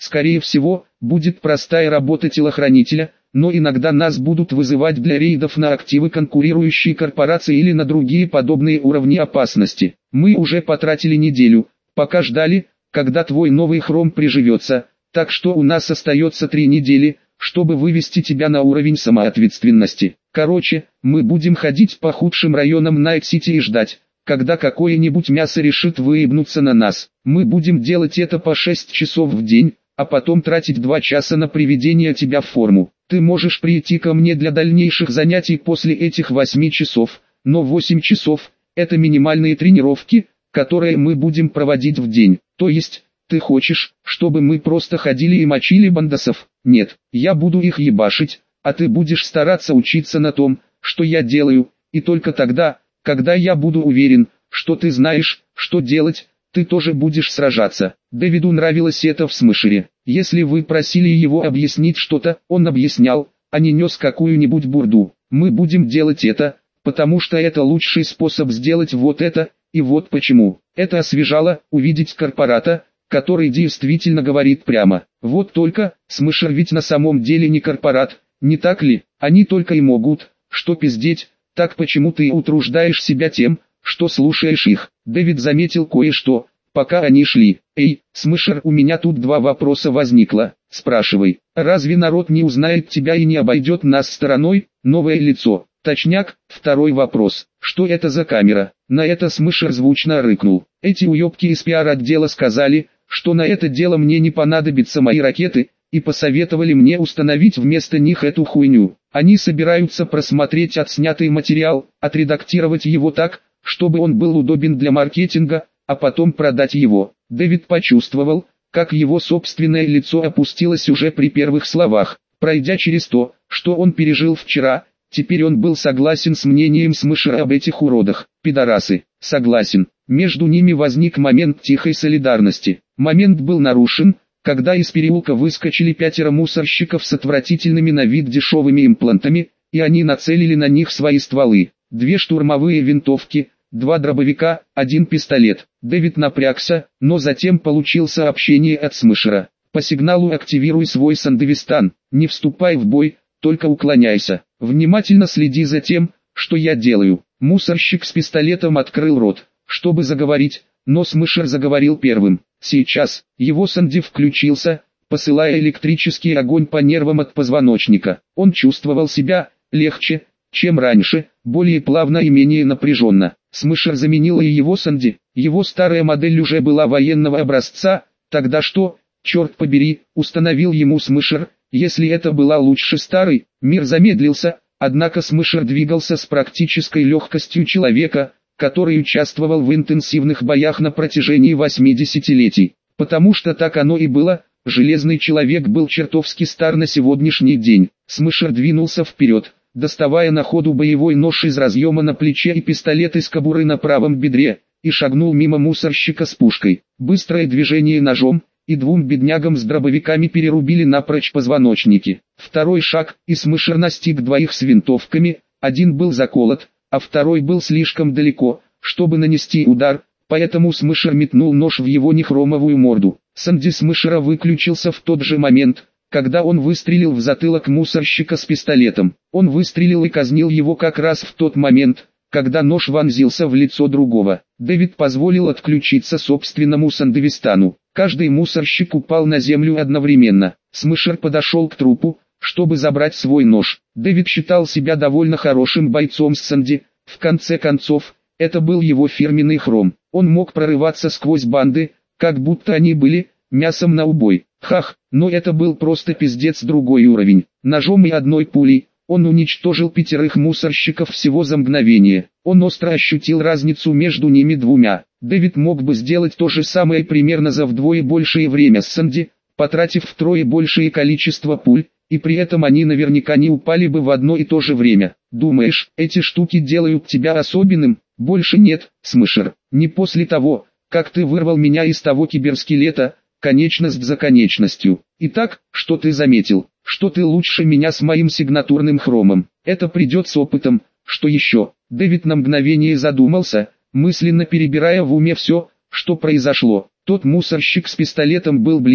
Скорее всего, будет простая работа телохранителя, но иногда нас будут вызывать для рейдов на активы конкурирующей корпорации или на другие подобные уровни опасности. Мы уже потратили неделю, пока ждали, когда твой новый хром приживется, так что у нас остается 3 недели, чтобы вывести тебя на уровень самоответственности. Короче, мы будем ходить по худшим районам Найт-Сити и ждать, когда какое-нибудь мясо решит выебнуться на нас. Мы будем делать это по 6 часов в день, а потом тратить 2 часа на приведение тебя в форму. Ты можешь прийти ко мне для дальнейших занятий после этих 8 часов, но 8 часов – это минимальные тренировки, которые мы будем проводить в день. То есть, ты хочешь, чтобы мы просто ходили и мочили бандосов? Нет, я буду их ебашить, а ты будешь стараться учиться на том, что я делаю, и только тогда, когда я буду уверен, что ты знаешь, что делать, ты тоже будешь сражаться. Дэвиду нравилось это в Смешере. Если вы просили его объяснить что-то, он объяснял, а не нес какую-нибудь бурду. Мы будем делать это, потому что это лучший способ сделать вот это, и вот почему. Это освежало, увидеть корпората, который действительно говорит прямо. Вот только, Смешер ведь на самом деле не корпорат, не так ли? Они только и могут, что пиздеть, так почему ты утруждаешь себя тем, что слушаешь их? Дэвид заметил кое-что, пока они шли. Эй, Смешер, у меня тут 2 вопроса возникло. Спрашивай. Разве народ не узнает тебя и не обойдет нас стороной? Новое лицо. Точняк. Второй вопрос. Что это за камера? На это Смешер звучно рыкнул. Эти уебки из пиар-отдела сказали, что на это дело мне не понадобятся мои ракеты, и посоветовали мне установить вместо них эту хуйню. Они собираются просмотреть отснятый материал, отредактировать его так, чтобы он был удобен для маркетинга, а потом продать его. Дэвид почувствовал, как его собственное лицо опустилось уже при первых словах. Пройдя через то, что он пережил вчера, теперь он был согласен с мнением Смешера об этих уродах. Пидорасы. Согласен. Между ними возник момент тихой солидарности. Момент был нарушен, когда из переулка выскочили 5 мусорщиков с отвратительными на вид дешевыми имплантами, и они нацелили на них свои стволы. 2 штурмовые винтовки, 2 дробовика, 1 пистолет. Дэвид напрягся, но затем получил сообщение от Смешера. По сигналу активируй свой Сандевистан, не вступай в бой, только уклоняйся. Внимательно следи за тем, что я делаю. Мусорщик с пистолетом открыл рот, чтобы заговорить, но Смешер заговорил первым. Сейчас, его Санди включился, посылая электрический огонь по нервам от позвоночника. Он чувствовал себя легче, чем раньше, более плавно и менее напряженно. Смешер заменил и его Санди. Его старая модель уже была военного образца. Тогда что, черт побери, установил ему Смешер, если это была лучше старой? Мир замедлился, однако Смешер двигался с практической легкостью человека, который участвовал в интенсивных боях на протяжении 8 десятилетий. Потому что так оно и было, Железный Человек был чертовски стар на сегодняшний день. Смешер двинулся вперед, доставая на ходу боевой нож из разъема на плече и пистолет из кобуры на правом бедре, и шагнул мимо мусорщика с пушкой. Быстрое движение ножом, и 2 беднягам с дробовиками перерубили напрочь позвоночники. Второй шаг, и Смешер настиг 2 с винтовками, один был заколот, а второй был слишком далеко, чтобы нанести удар, поэтому Смешер метнул нож в его нехромовую морду. Санди Смешера выключился в тот же момент, когда он выстрелил в затылок мусорщика с пистолетом. Он выстрелил и казнил его как раз в тот момент, когда нож вонзился в лицо другого. Дэвид позволил отключиться собственному Сандевистану. Каждый мусорщик упал на землю одновременно. Смешер подошел к трупу, чтобы забрать свой нож. Дэвид считал себя довольно хорошим бойцом с Санди. В конце концов, это был его фирменный хром. Он мог прорываться сквозь банды, как будто они были мясом на убой. Хах, но это был просто пиздец другой уровень. Ножом и 1 пулей он уничтожил 5 мусорщиков всего за мгновение. Он остро ощутил разницу между ними 2. Дэвид мог бы сделать то же самое примерно за вдвое большее время с Санди, потратив втрое большее количество пуль, и при этом они наверняка не упали бы в одно и то же время. Думаешь, эти штуки делают тебя особенным? Больше нет, Смешер. Не после того, как ты вырвал меня из того киберскелета, конечность за конечностью. Итак, что ты заметил? Что ты лучше меня с моим сигнатурным хромом. Это придет с опытом. Что еще? Дэвид на мгновение задумался, мысленно перебирая в уме все, что произошло. Тот мусорщик с пистолетом был ближе,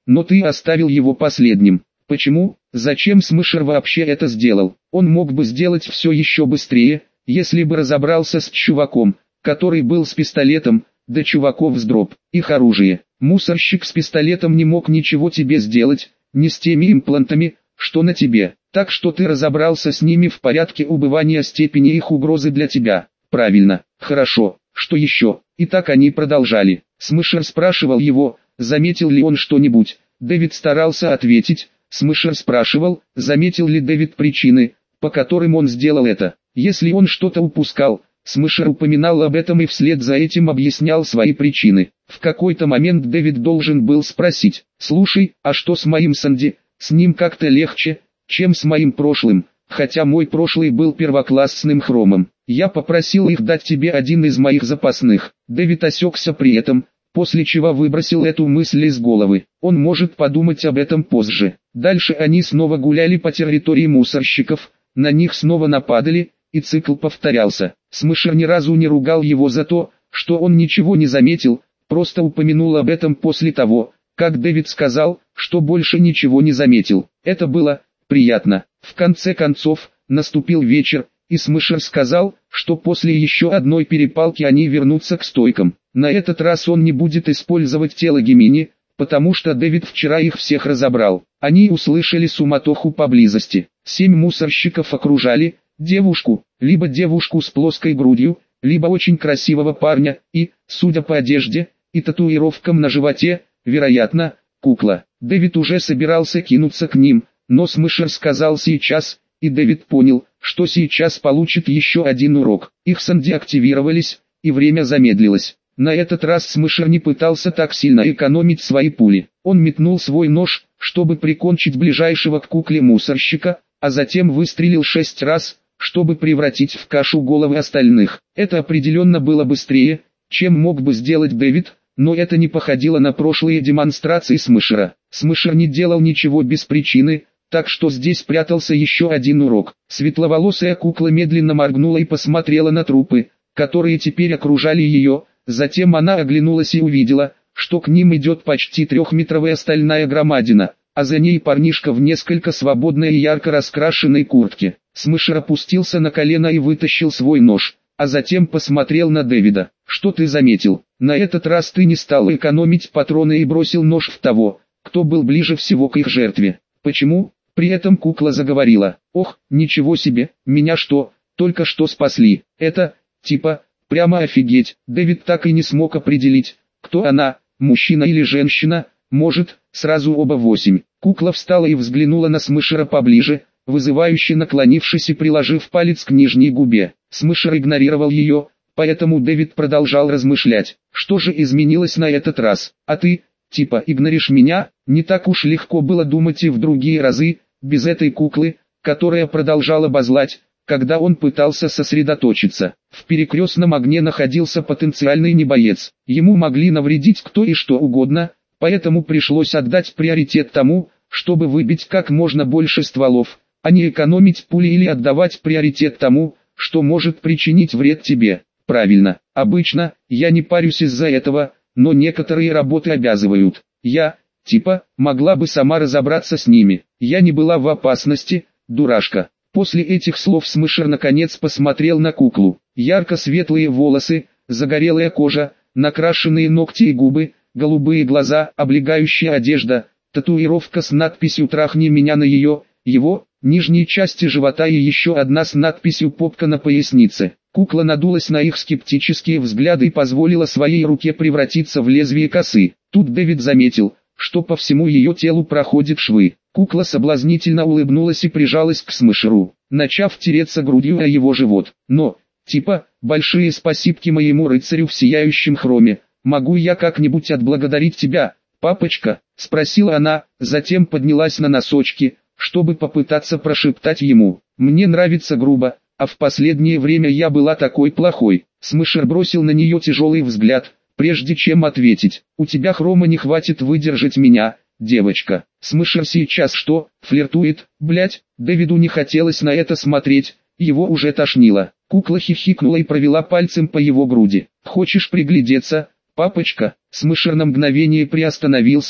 но ты оставил его последним. Почему? Зачем Смышер вообще это сделал? Он мог бы сделать все еще быстрее, если бы разобрался с чуваком, который был с пистолетом, да чуваков с дроп, их оружие. Мусорщик с пистолетом не мог ничего тебе сделать, не с теми имплантами, что на тебе. Так что ты разобрался с ними в порядке убывания степени их угрозы для тебя. Правильно, хорошо, что еще? И так они продолжали. Смышер спрашивал его, заметил ли он что-нибудь. Дэвид старался ответить. Смышер спрашивал, заметил ли Дэвид причины, по которым он сделал это. Если он что-то упускал, Смышер упоминал об этом и вслед за этим объяснял свои причины. В какой-то момент Дэвид должен был спросить: «Слушай, а что с моим Санди? С ним как-то легче, чем с моим прошлым, хотя мой прошлый был первоклассным хромом. Я попросил их дать тебе один из моих запасных». Дэвид осекся при этом, после чего выбросил эту мысль из головы. Он может подумать об этом позже. Дальше они снова гуляли по территории мусорщиков, на них снова нападали, и цикл повторялся. Смышер ни разу не ругал его за то, что он ничего не заметил, просто упомянул об этом после того, как Дэвид сказал, что больше ничего не заметил. Это было приятно. В конце концов, наступил вечер, и Смышер сказал, что после еще одной перепалки они вернутся к стойкам. На этот раз он не будет использовать тело Гемини, потому что Дэвид вчера их всех разобрал. Они услышали суматоху поблизости. 7 мусорщиков окружали девушку, либо девушку с плоской грудью, либо очень красивого парня, и, судя по одежде и татуировкам на животе, вероятно, кукла. Дэвид уже собирался кинуться к ним, но Смышер сказал сейчас, и Дэвид понял, что сейчас получит еще один урок. Их Санди активировались, и время замедлилось. На этот раз Смышер не пытался так сильно экономить свои пули. Он метнул свой нож, чтобы прикончить ближайшего к кукле мусорщика, а затем выстрелил 6 раз, чтобы превратить в кашу головы остальных. Это определенно было быстрее, чем мог бы сделать Дэвид, но это не походило на прошлые демонстрации Смышера. Смышер не делал ничего без причины, так что здесь прятался еще один урок. Светловолосая кукла медленно моргнула и посмотрела на трупы, которые теперь окружали ее, затем она оглянулась и увидела, что к ним идет почти 3-метровая стальная громадина, а за ней парнишка в несколько свободной и ярко раскрашенной куртке. Смышер опустился на колено и вытащил свой нож, а затем посмотрел на Дэвида. «Что ты заметил? На этот раз ты не стал экономить патроны и бросил нож в того, кто был ближе всего к их жертве. Почему?» При этом кукла заговорила. «Ох, ничего себе, меня что, только что спасли. Это, типа, прямо офигеть». Дэвид так и не смог определить, кто она, мужчина или женщина, может, сразу оба 8. Кукла встала и взглянула на Смышера поближе, вызывающе наклонившись и приложив палец к нижней губе. Смышер игнорировал ее, поэтому Дэвид продолжал размышлять. Что же изменилось на этот раз? А ты, типа, игноришь меня? Не так уж легко было думать и в другие разы, без этой куклы, которая продолжала базлать, когда он пытался сосредоточиться. В перекрестном огне находился потенциальный небоец. Ему могли навредить кто и что угодно, поэтому пришлось отдать приоритет тому, чтобы выбить как можно больше стволов, а не экономить пули или отдавать приоритет тому, что может причинить вред тебе. Правильно, обычно, я не парюсь из-за этого, но некоторые работы обязывают. Я, типа, могла бы сама разобраться с ними. Я не была в опасности, дурашка. После этих слов Смышер наконец посмотрел на куклу. Ярко-светлые волосы, загорелая кожа, накрашенные ногти и губы, голубые глаза, облегающая одежда, татуировка с надписью «Трахни меня» на ее, его, нижней части живота и еще одна с надписью «Попка» на пояснице. Кукла надулась на их скептические взгляды и позволила своей руке превратиться в лезвие косы. Тут Дэвид заметил, что по всему ее телу проходят швы. Кукла соблазнительно улыбнулась и прижалась к Смышеру, начав тереться грудью о его живот. Но, типа, большие спасибки моему рыцарю в сияющем хроме. Могу я как-нибудь отблагодарить тебя, папочка? Спросила она, затем поднялась на носочки, чтобы попытаться прошептать ему. Мне нравится грубо, а в последнее время я была такой плохой. Смышер бросил на нее тяжелый взгляд, прежде чем ответить. У тебя хрома не хватит выдержать меня, девочка. Смышер сейчас что, флиртует, блять? Дэвиду не хотелось на это смотреть, его уже тошнило. Кукла хихикнула и провела пальцем по его груди. Хочешь приглядеться, папочка? Смышер на мгновение приостановился,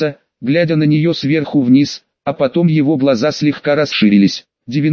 глядя на нее сверху вниз, а потом его глаза слегка расширились.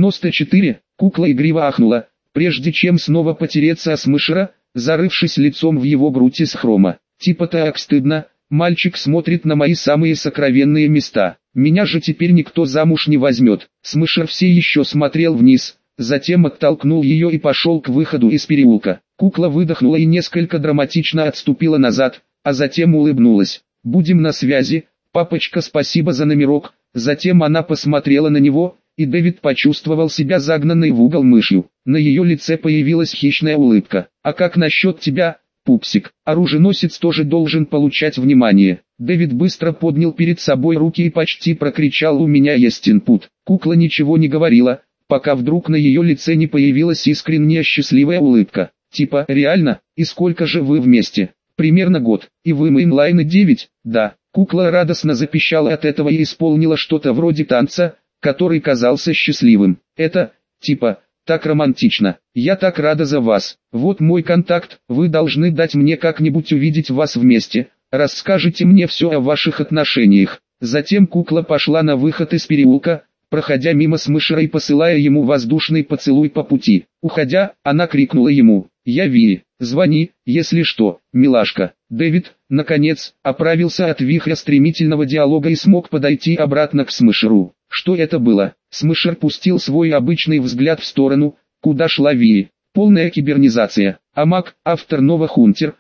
94. Кукла игриво ахнула, прежде чем снова потереться о Смешера, зарывшись лицом в его грудь из хрома. Типа так стыдно, мальчик смотрит на мои самые сокровенные места. Меня же теперь никто замуж не возьмет. Смешер все еще смотрел вниз, затем оттолкнул ее и пошел к выходу из переулка. Кукла выдохнула и несколько драматично отступила назад, а затем улыбнулась. «Будем на связи, папочка, спасибо за номерок». Затем она посмотрела на него, и Дэвид почувствовал себя загнанной в угол мышью. На ее лице появилась хищная улыбка. «А как насчет тебя, пупсик? Оруженосец тоже должен получать внимание». Дэвид быстро поднял перед собой руки и почти прокричал: «У меня есть инпут». Кукла ничего не говорила, пока вдруг на ее лице не появилась искренняя счастливая улыбка. «Типа, реально? И сколько же вы вместе?» «Примерно год. И вы мейнлайны 9? Да». Кукла радостно запищала от этого и исполнила что-то вроде танца, который казался счастливым. «Это, типа, так романтично. Я так рада за вас. Вот мой контакт, вы должны дать мне как-нибудь увидеть вас вместе. Расскажите мне все о ваших отношениях». Затем кукла пошла на выход из переулка, проходя мимо Смешера и посылая ему воздушный поцелуй по пути. Уходя, она крикнула ему: «Я Ви, звони, если что, милашка». Дэвид, наконец, оправился от вихря стремительного диалога и смог подойти обратно к Смешеру. Что это было? Смешер пустил свой обычный взгляд в сторону, куда шла Ви. Полная кибернизация. Амак, автор Нова Хунтер,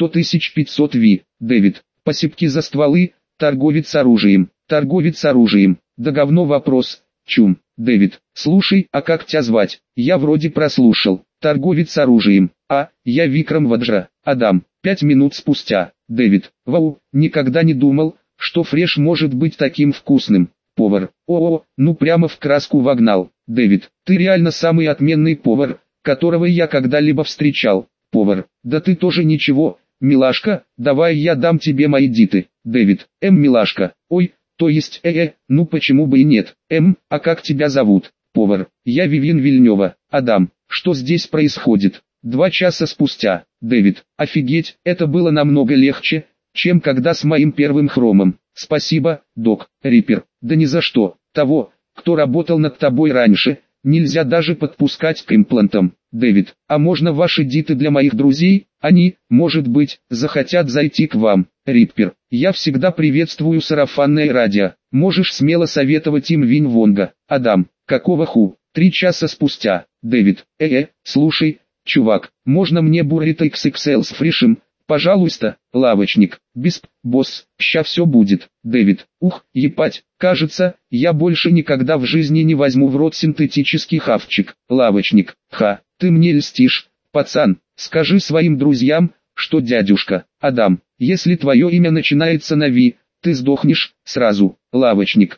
10500 Ви. Дэвид, посипки за стволы, торговец оружием. Торговец оружием. Да говно вопрос. Чум. Дэвид, слушай, а как тебя звать? Я вроде прослушал. Торговец оружием. А, я Викрам Ваджра. Адам. 5 минут спустя. Дэвид, вау, никогда не думал, что фреш может быть таким вкусным. Повар. О, ну прямо в краску вогнал. Дэвид, ты реально самый отменный повар, которого я когда-либо встречал. Повар, да ты тоже ничего, милашка, давай я дам тебе мои диты. Дэвид, милашка, ой, то есть ну почему бы и нет. А как тебя зовут? Повар, я Вивин Вильнева. Адам, что здесь происходит? 2 часа спустя. Дэвид, офигеть, это было намного легче, чем когда с моим первым хромом. Спасибо, док. Риппер, да ни за что. Того, кто работал над тобой раньше, нельзя даже подпускать к имплантам. Дэвид, а можно ваши диты для моих друзей? Они, может быть, захотят зайти к вам. Риппер, я всегда приветствую сарафанное радио. Можешь смело советовать им Винь Вонга. Адам, какого ху? 3 часа спустя. Дэвид, слушай, чувак, можно мне буррито XXL с фрешем? Пожалуйста, лавочник. Босс, ща все будет. Дэвид, епать, кажется, я больше никогда в жизни не возьму в рот синтетический хавчик. Лавочник, ты мне льстишь, пацан, скажи своим друзьям, что дядюшка. Адам, если твое имя начинается на Ви, ты сдохнешь сразу. Лавочник,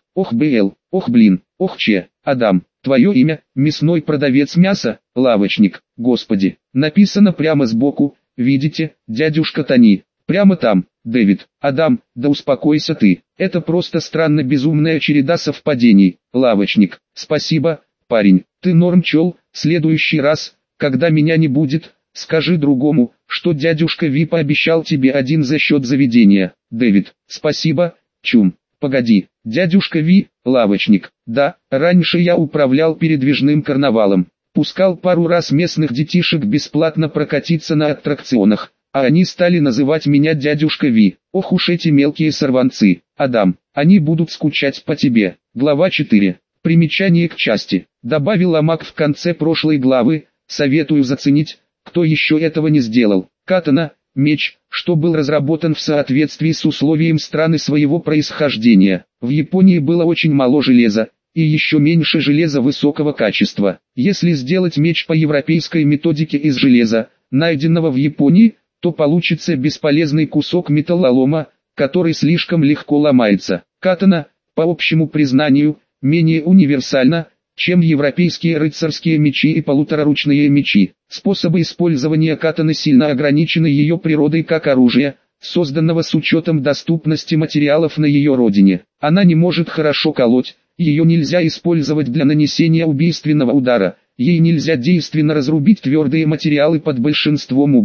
блин, че. Адам, твое имя, мясной продавец мяса. Лавочник, господи, написано прямо сбоку. Видите, дядюшка Тони, прямо там. Дэвид, Адам, да успокойся ты, это просто странно безумная череда совпадений. Лавочник, спасибо, парень, ты норм чел, следующий раз, когда меня не будет, скажи другому, что дядюшка Ви пообещал тебе 1 за счет заведения. Дэвид, спасибо, чум, погоди, дядюшка Ви, лавочник, да, раньше я управлял передвижным карнавалом. Пускал пару раз местных детишек бесплатно прокатиться на аттракционах, а они стали называть меня дядюшка Ви. Ох уж эти мелкие сорванцы. Адам, они будут скучать по тебе. Глава 4. Примечание к части. Добавил Амак в конце прошлой главы, советую заценить, кто еще этого не сделал. Катана, меч, что был разработан в соответствии с условием страны своего происхождения. В Японии было очень мало железа, и еще меньше железа высокого качества. Если сделать меч по европейской методике из железа, найденного в Японии, то получится бесполезный кусок металлолома, который слишком легко ломается. Катана, по общему признанию, менее универсальна, чем европейские рыцарские мечи и полутораручные мечи. Способы использования катаны сильно ограничены ее природой как оружия, созданного с учетом доступности материалов на ее родине. Она не может хорошо колоть, ее нельзя использовать для нанесения убийственного удара, ей нельзя действенно разрубить твердые материалы под большинством углов.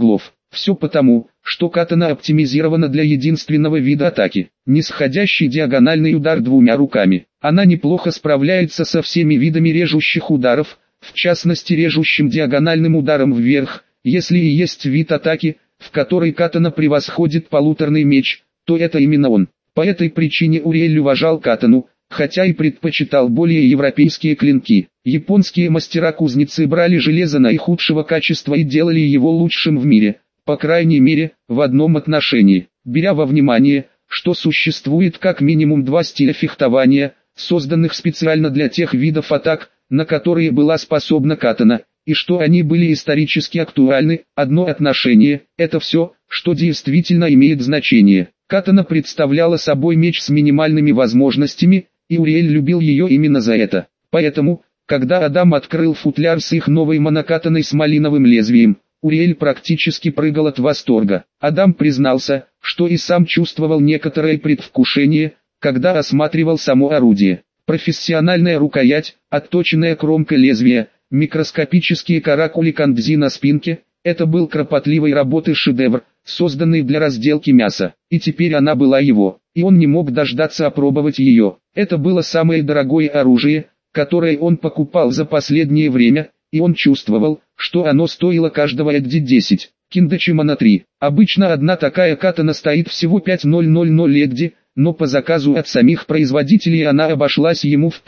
Все потому, что катана оптимизирована для единственного вида атаки – нисходящий диагональный удар двумя руками. Она неплохо справляется со всеми видами режущих ударов, в частности режущим диагональным ударом вверх. Если и есть вид атаки, в которой катана превосходит полуторный меч, то это именно он. По этой причине Уриэль уважал катану, хотя и предпочитал более европейские клинки. Японские мастера-кузнецы брали железо наихудшего качества и делали его лучшим в мире, по крайней мере, в одном отношении. Беря во внимание, что существует как минимум два стиля фехтования, созданных специально для тех видов атак, на которые была способна катана, и что они были исторически актуальны, одно отношение – это все, что действительно имеет значение. Катана представляла собой меч с минимальными возможностями, и Уриэль любил ее именно за это. Поэтому, когда Адам открыл футляр с их новой монокатаной с малиновым лезвием, Уриэль практически прыгал от восторга. Адам признался, что и сам чувствовал некоторое предвкушение, когда осматривал само орудие. Профессиональная рукоять, отточенная кромка лезвия, микроскопические каракули кандзи на спинке – это был кропотливой работы шедевр, созданный для разделки мяса, и теперь она была его, и он не мог дождаться опробовать ее. Это было самое дорогое оружие, которое он покупал за последнее время, и он чувствовал, что оно стоило каждого Эдди 10. Киндачимана 3. Обычно одна такая катана стоит всего 5000 Эдди, но по заказу от самих производителей она обошлась ему в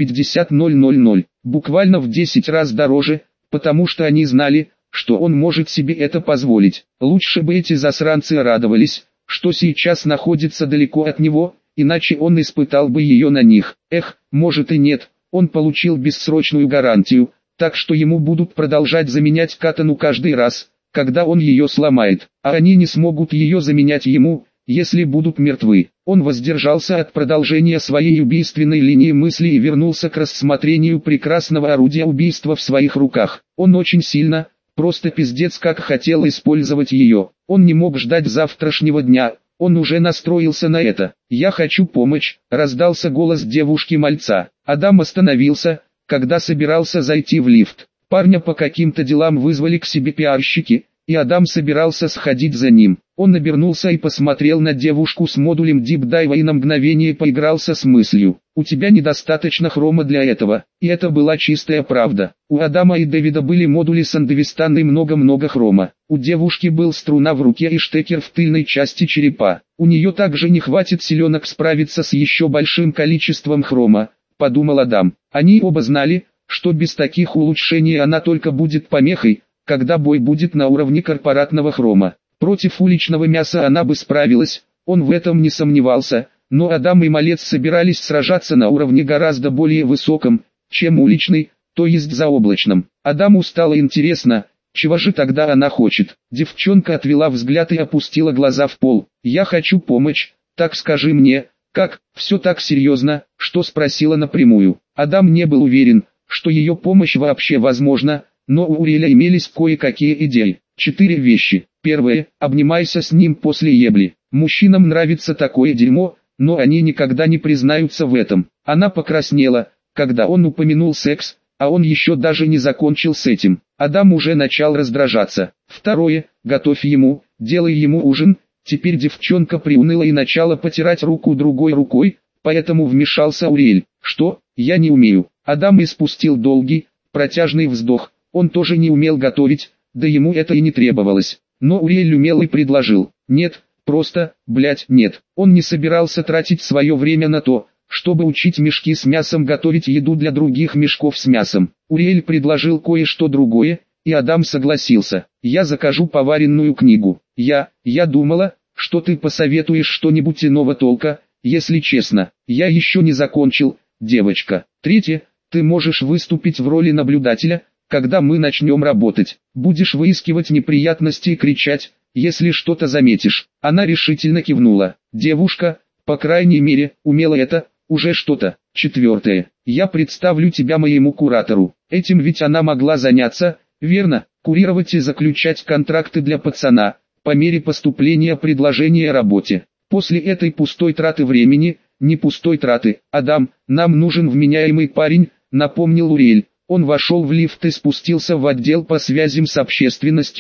50000, буквально в 10 раз дороже, потому что они знали, что он может себе это позволить. Лучше бы эти засранцы радовались, что сейчас находится далеко от него, иначе он испытал бы ее на них. Эх, может и нет, он получил бессрочную гарантию, так что ему будут продолжать заменять катану каждый раз, когда он ее сломает, а они не смогут ее заменять ему, если будут мертвы. Он воздержался от продолжения своей убийственной линии мысли и вернулся к рассмотрению прекрасного орудия убийства в своих руках. Он очень сильно, просто пиздец как хотел использовать ее. Он не мог ждать завтрашнего дня, он уже настроился на это. «Я хочу помочь», — раздался голос девушки-мальца. Адам остановился, когда собирался зайти в лифт. Парня по каким-то делам вызвали к себе пиарщики, и Адам собирался сходить за ним. Он обернулся и посмотрел на девушку с модулем дипдайва и на мгновение поигрался с мыслью: «У тебя недостаточно хрома для этого». И это была чистая правда. У Адама и Дэвида были модули с андевистан и много-много хрома. У девушки был струна в руке и штекер в тыльной части черепа. У нее также не хватит силенок справиться с еще большим количеством хрома, подумал Адам. Они оба знали, что без таких улучшений она только будет помехой, когда бой будет на уровне корпоратного хрома. Против уличного мяса она бы справилась, он в этом не сомневался, но Адам и Малец собирались сражаться на уровне гораздо более высоком, чем уличный, то есть заоблачном. Адаму стало интересно, чего же тогда она хочет. Девчонка отвела взгляд и опустила глаза в пол. «Я хочу помочь, так скажи мне, как?» «Все так серьезно, что спросила напрямую». Адам не был уверен, что ее помощь вообще возможна, но у Уриэля имелись кое-какие идеи. 4 вещи. Первое. Обнимайся с ним после ебли. Мужчинам нравится такое дерьмо, но они никогда не признаются в этом. Она покраснела, когда он упомянул секс, а он еще даже не закончил с этим. Адам уже начал раздражаться. Второе. Готовь ему, делай ему ужин. Теперь девчонка приуныла и начала потирать руку другой рукой, поэтому вмешался Уриэль. «Что? Я не умею». Адам испустил долгий, протяжный вздох. Он тоже не умел готовить, да ему это и не требовалось. Но Уриэль умел и предложил: «Нет, просто, блять, нет». Он не собирался тратить свое время на то, чтобы учить мешки с мясом готовить еду для других мешков с мясом. Уриэль предложил кое-что другое, и Адам согласился. «Я закажу поваренную книгу. Я думала, что ты посоветуешь что-нибудь иного толка, если честно. Я еще не закончил, девочка». Третье. Ты можешь выступить в роли наблюдателя, когда мы начнем работать. Будешь выискивать неприятности и кричать, если что-то заметишь». Она решительно кивнула. Девушка, по крайней мере, умела это, уже что-то. Четвертое. Я представлю тебя моему куратору. Этим ведь она могла заняться, верно? Курировать и заключать контракты для пацана, по мере поступления предложения о работе. После этой пустой траты времени, не пустой траты, Адам, нам нужен вменяемый парень, напомнил Уриэль. Он вошел в лифт и спустился в отдел по связям с общественностью,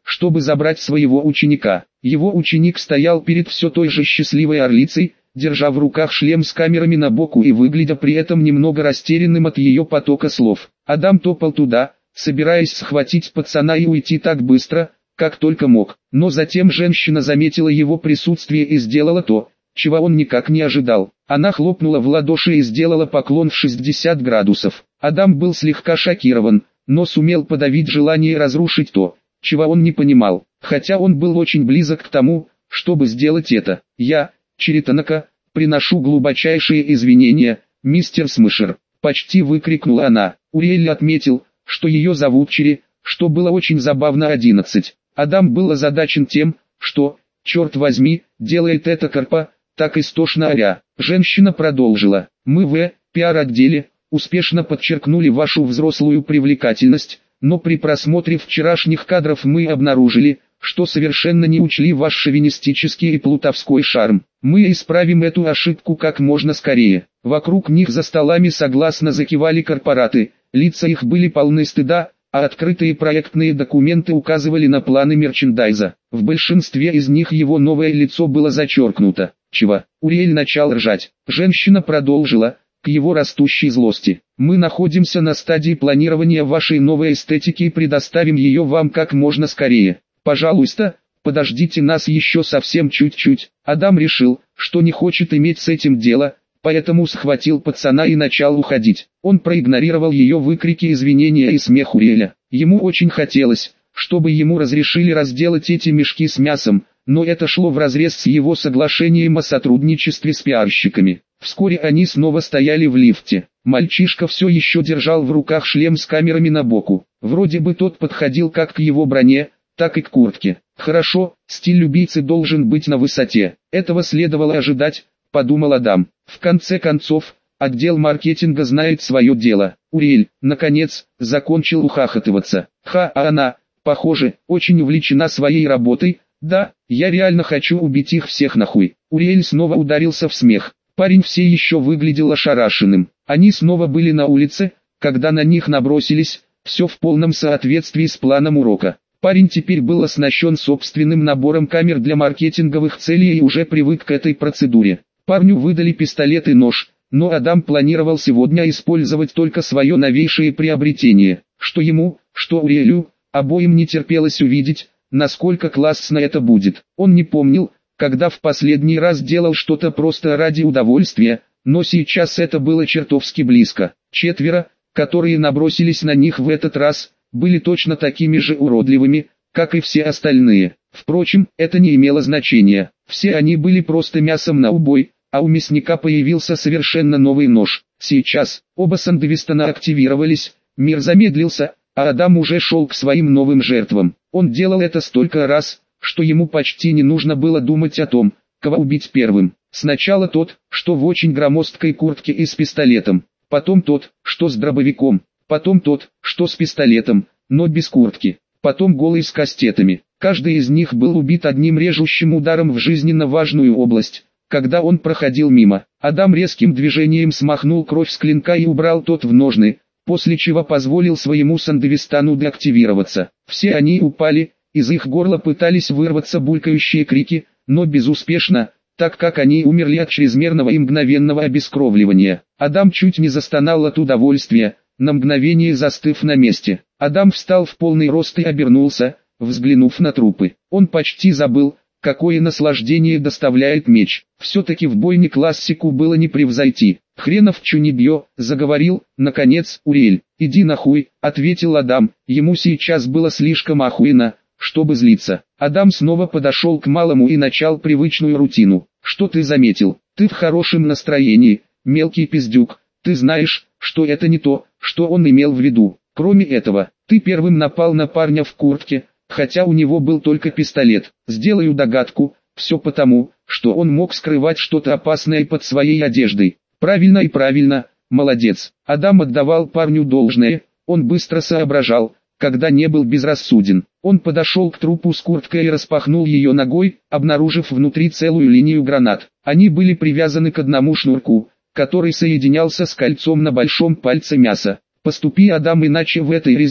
чтобы забрать своего ученика. Его ученик стоял перед все той же счастливой орлицей, держа в руках шлем с камерами на боку и выглядя при этом немного растерянным от ее потока слов. Адам топал туда, собираясь схватить пацана и уйти так быстро, как только мог. Но затем женщина заметила его присутствие и сделала то, чего он никак не ожидал. Она хлопнула в ладоши и сделала поклон в 60 градусов. Адам был слегка шокирован, но сумел подавить желание разрушить то, чего он не понимал, хотя он был очень близок к тому, чтобы сделать это. «Я, Чиританака, приношу глубочайшие извинения, мистер Смышер», — почти выкрикнула она. Уриэль отметил, что ее зовут Чири, что было очень забавно. 11. Адам был озадачен тем, что, черт возьми, делает это Карпа, так истошно оря. Женщина продолжила: «Мы в пиар-отделе успешно подчеркнули вашу взрослую привлекательность, но при просмотре вчерашних кадров мы обнаружили, что совершенно не учли ваш шовинистический и плутовской шарм. Мы исправим эту ошибку как можно скорее». Вокруг них за столами согласно закивали корпораты, лица их были полны стыда, а открытые проектные документы указывали на планы мерчендайза. В большинстве из них его новое лицо было зачеркнуто. «Чего?» Уриэль начал ржать. Женщина продолжила, к его растущей злости: «Мы находимся на стадии планирования вашей новой эстетики и предоставим ее вам как можно скорее. Пожалуйста, подождите нас еще совсем чуть-чуть». Адам решил, что не хочет иметь с этим дело, поэтому схватил пацана и начал уходить. Он проигнорировал ее выкрики извинения и смех Уриэля. Ему очень хотелось, чтобы ему разрешили разделать эти мешки с мясом, но это шло вразрез с его соглашением о сотрудничестве с пиарщиками. Вскоре они снова стояли в лифте. Мальчишка все еще держал в руках шлем с камерами на боку. Вроде бы тот подходил как к его броне, так и к куртке. Хорошо, стиль убийцы должен быть на высоте. Этого следовало ожидать, подумал Адам. В конце концов, отдел маркетинга знает свое дело. Уриэль, наконец, закончил ухахатываться. А она, похоже, очень увлечена своей работой. Да, я реально хочу убить их всех нахуй. Уриэль снова ударился в смех. Парень все еще выглядел ошарашенным. Они снова были на улице, когда на них набросились, все в полном соответствии с планом урока. Парень теперь был оснащен собственным набором камер для маркетинговых целей и уже привык к этой процедуре. Парню выдали пистолет и нож, но Адам планировал сегодня использовать только свое новейшее приобретение. Что ему, что Уриэлю, обоим не терпелось увидеть, насколько классно это будет. Он не помнил, когда в последний раз делал что-то просто ради удовольствия, но сейчас это было чертовски близко. Четверо, которые набросились на них в этот раз, были точно такими же уродливыми, как и все остальные. Впрочем, это не имело значения. Все они были просто мясом на убой, а у мясника появился совершенно новый нож. Сейчас оба Сандевистона активировались, мир замедлился, а Адам уже шел к своим новым жертвам. Он делал это столько раз, что ему почти не нужно было думать о том, кого убить первым. Сначала тот, что в очень громоздкой куртке и с пистолетом, потом тот, что с дробовиком, потом тот, что с пистолетом, но без куртки, потом голый с кастетами. Каждый из них был убит одним режущим ударом в жизненно важную область, когда он проходил мимо. Адам резким движением смахнул кровь с клинка и убрал тот в ножны, после чего позволил своему Сандевистану деактивироваться. Все они упали, из их горла пытались вырваться булькающие крики, но безуспешно, так как они умерли от чрезмерного и мгновенного обескровливания. Адам чуть не застонал от удовольствия, на мгновение застыв на месте. Адам встал в полный рост и обернулся, взглянув на трупы. Он почти забыл, какое наслаждение доставляет меч. Все-таки в бойне классику было не превзойти. «Хренов чунибьё», заговорил, наконец, Уриэль. «Иди нахуй», ответил Адам, ему сейчас было слишком охуенно, чтобы злиться. Адам снова подошел к малому и начал привычную рутину. «Что ты заметил? Ты в хорошем настроении, мелкий пиздюк. Ты знаешь, что это не то, что он имел в виду. Кроме этого, ты первым напал на парня в куртке, хотя у него был только пистолет. Сделаю догадку, все потому, что он мог скрывать что-то опасное под своей одеждой. Правильно и правильно, молодец». Адам отдавал парню должное, он быстро соображал, когда не был безрассуден. Он подошел к трупу с курткой и распахнул ее ногой, обнаружив внутри целую линию гранат. Они были привязаны к одному шнурку, который соединялся с кольцом на большом пальце мяса. Поступи Адам иначе в этой резне,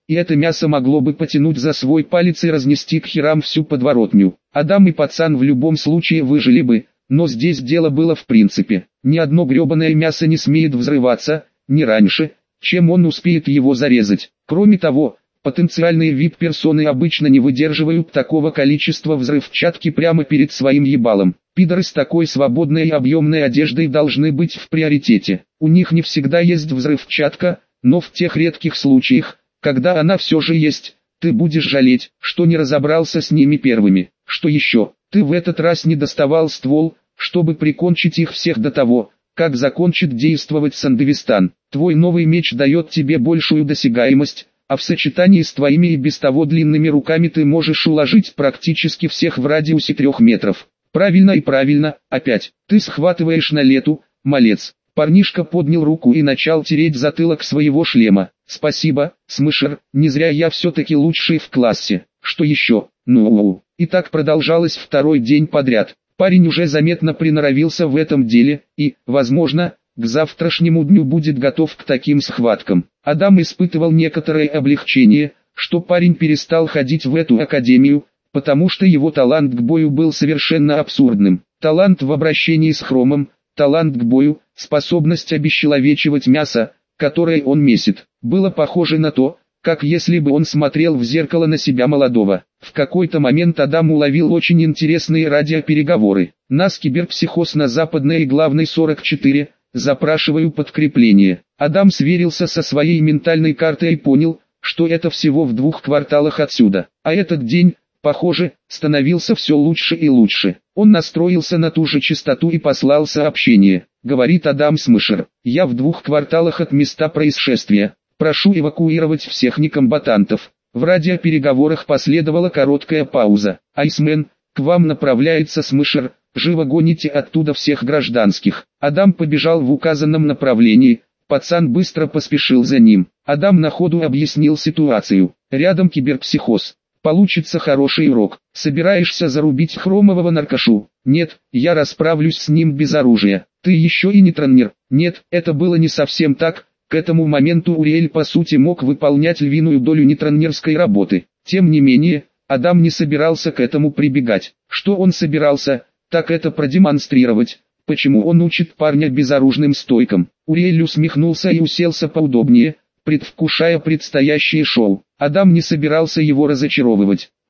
и это мясо могло бы потянуть за свой палец и разнести к херам всю подворотню. Адам и пацан в любом случае выжили бы, но здесь дело было в принципе. Ни одно гребаное мясо не смеет взрываться, не раньше, чем он успеет его зарезать. Кроме того, потенциальные VIP-персоны обычно не выдерживают такого количества взрывчатки прямо перед своим ебалом. Пидоры с такой свободной и объемной одеждой должны быть в приоритете. У них не всегда есть взрывчатка, но в тех редких случаях, когда она все же есть, ты будешь жалеть, что не разобрался с ними первыми. Что еще, ты в этот раз не доставал ствол, чтобы прикончить их всех до того, как закончит действовать Сандевистан. Твой новый меч дает тебе большую досягаемость, а в сочетании с твоими и без того длинными руками ты можешь уложить практически всех в радиусе 3 метров. Правильно и правильно, опять, ты схватываешь на лету, малец. Парнишка поднял руку и начал тереть затылок своего шлема. Спасибо, Смышер, не зря я все-таки лучший в классе. Что еще? Ну, и так продолжалось второй день подряд. Парень уже заметно приноровился в этом деле, и, возможно, к завтрашнему дню будет готов к таким схваткам. Адам испытывал некоторое облегчение, что парень перестал ходить в эту академию, потому что его талант к бою был совершенно абсурдным. Талант в обращении с хромом, талант к бою, способность обесчеловечивать мясо, которое он месит. Было похоже на то, как если бы он смотрел в зеркало на себя молодого. В какой-то момент Адам уловил очень интересные радиопереговоры. «Нас киберпсихоз на западной и главной 44, запрашиваю подкрепление». Адам сверился со своей ментальной картой и понял, что это всего в 2 кварталах отсюда. А этот день, похоже, становился все лучше и лучше. Он настроился на ту же частоту и послал сообщение. Говорит Адам Смышер: «Я в 2 кварталах от места происшествия. Прошу эвакуировать всех некомбатантов». В радиопереговорах последовала короткая пауза. «Айсмен, к вам направляется Смышер, живо гоните оттуда всех гражданских». Адам побежал в указанном направлении, пацан быстро поспешил за ним. Адам на ходу объяснил ситуацию. Рядом киберпсихоз. Получится хороший урок. Собираешься зарубить хромового наркошу? Нет, я расправлюсь с ним без оружия. Ты еще и не тронер. Нет, это было не совсем так. К этому моменту Уриэль по сути мог выполнять львиную долю нетронерской работы. Тем не менее, Адам не собирался к этому прибегать. Что он собирался, так это продемонстрировать, почему он учит парня безоружным стойкам. Уриэль усмехнулся и уселся поудобнее, предвкушая предстоящее шоу. Адам не собирался его разочаровывать.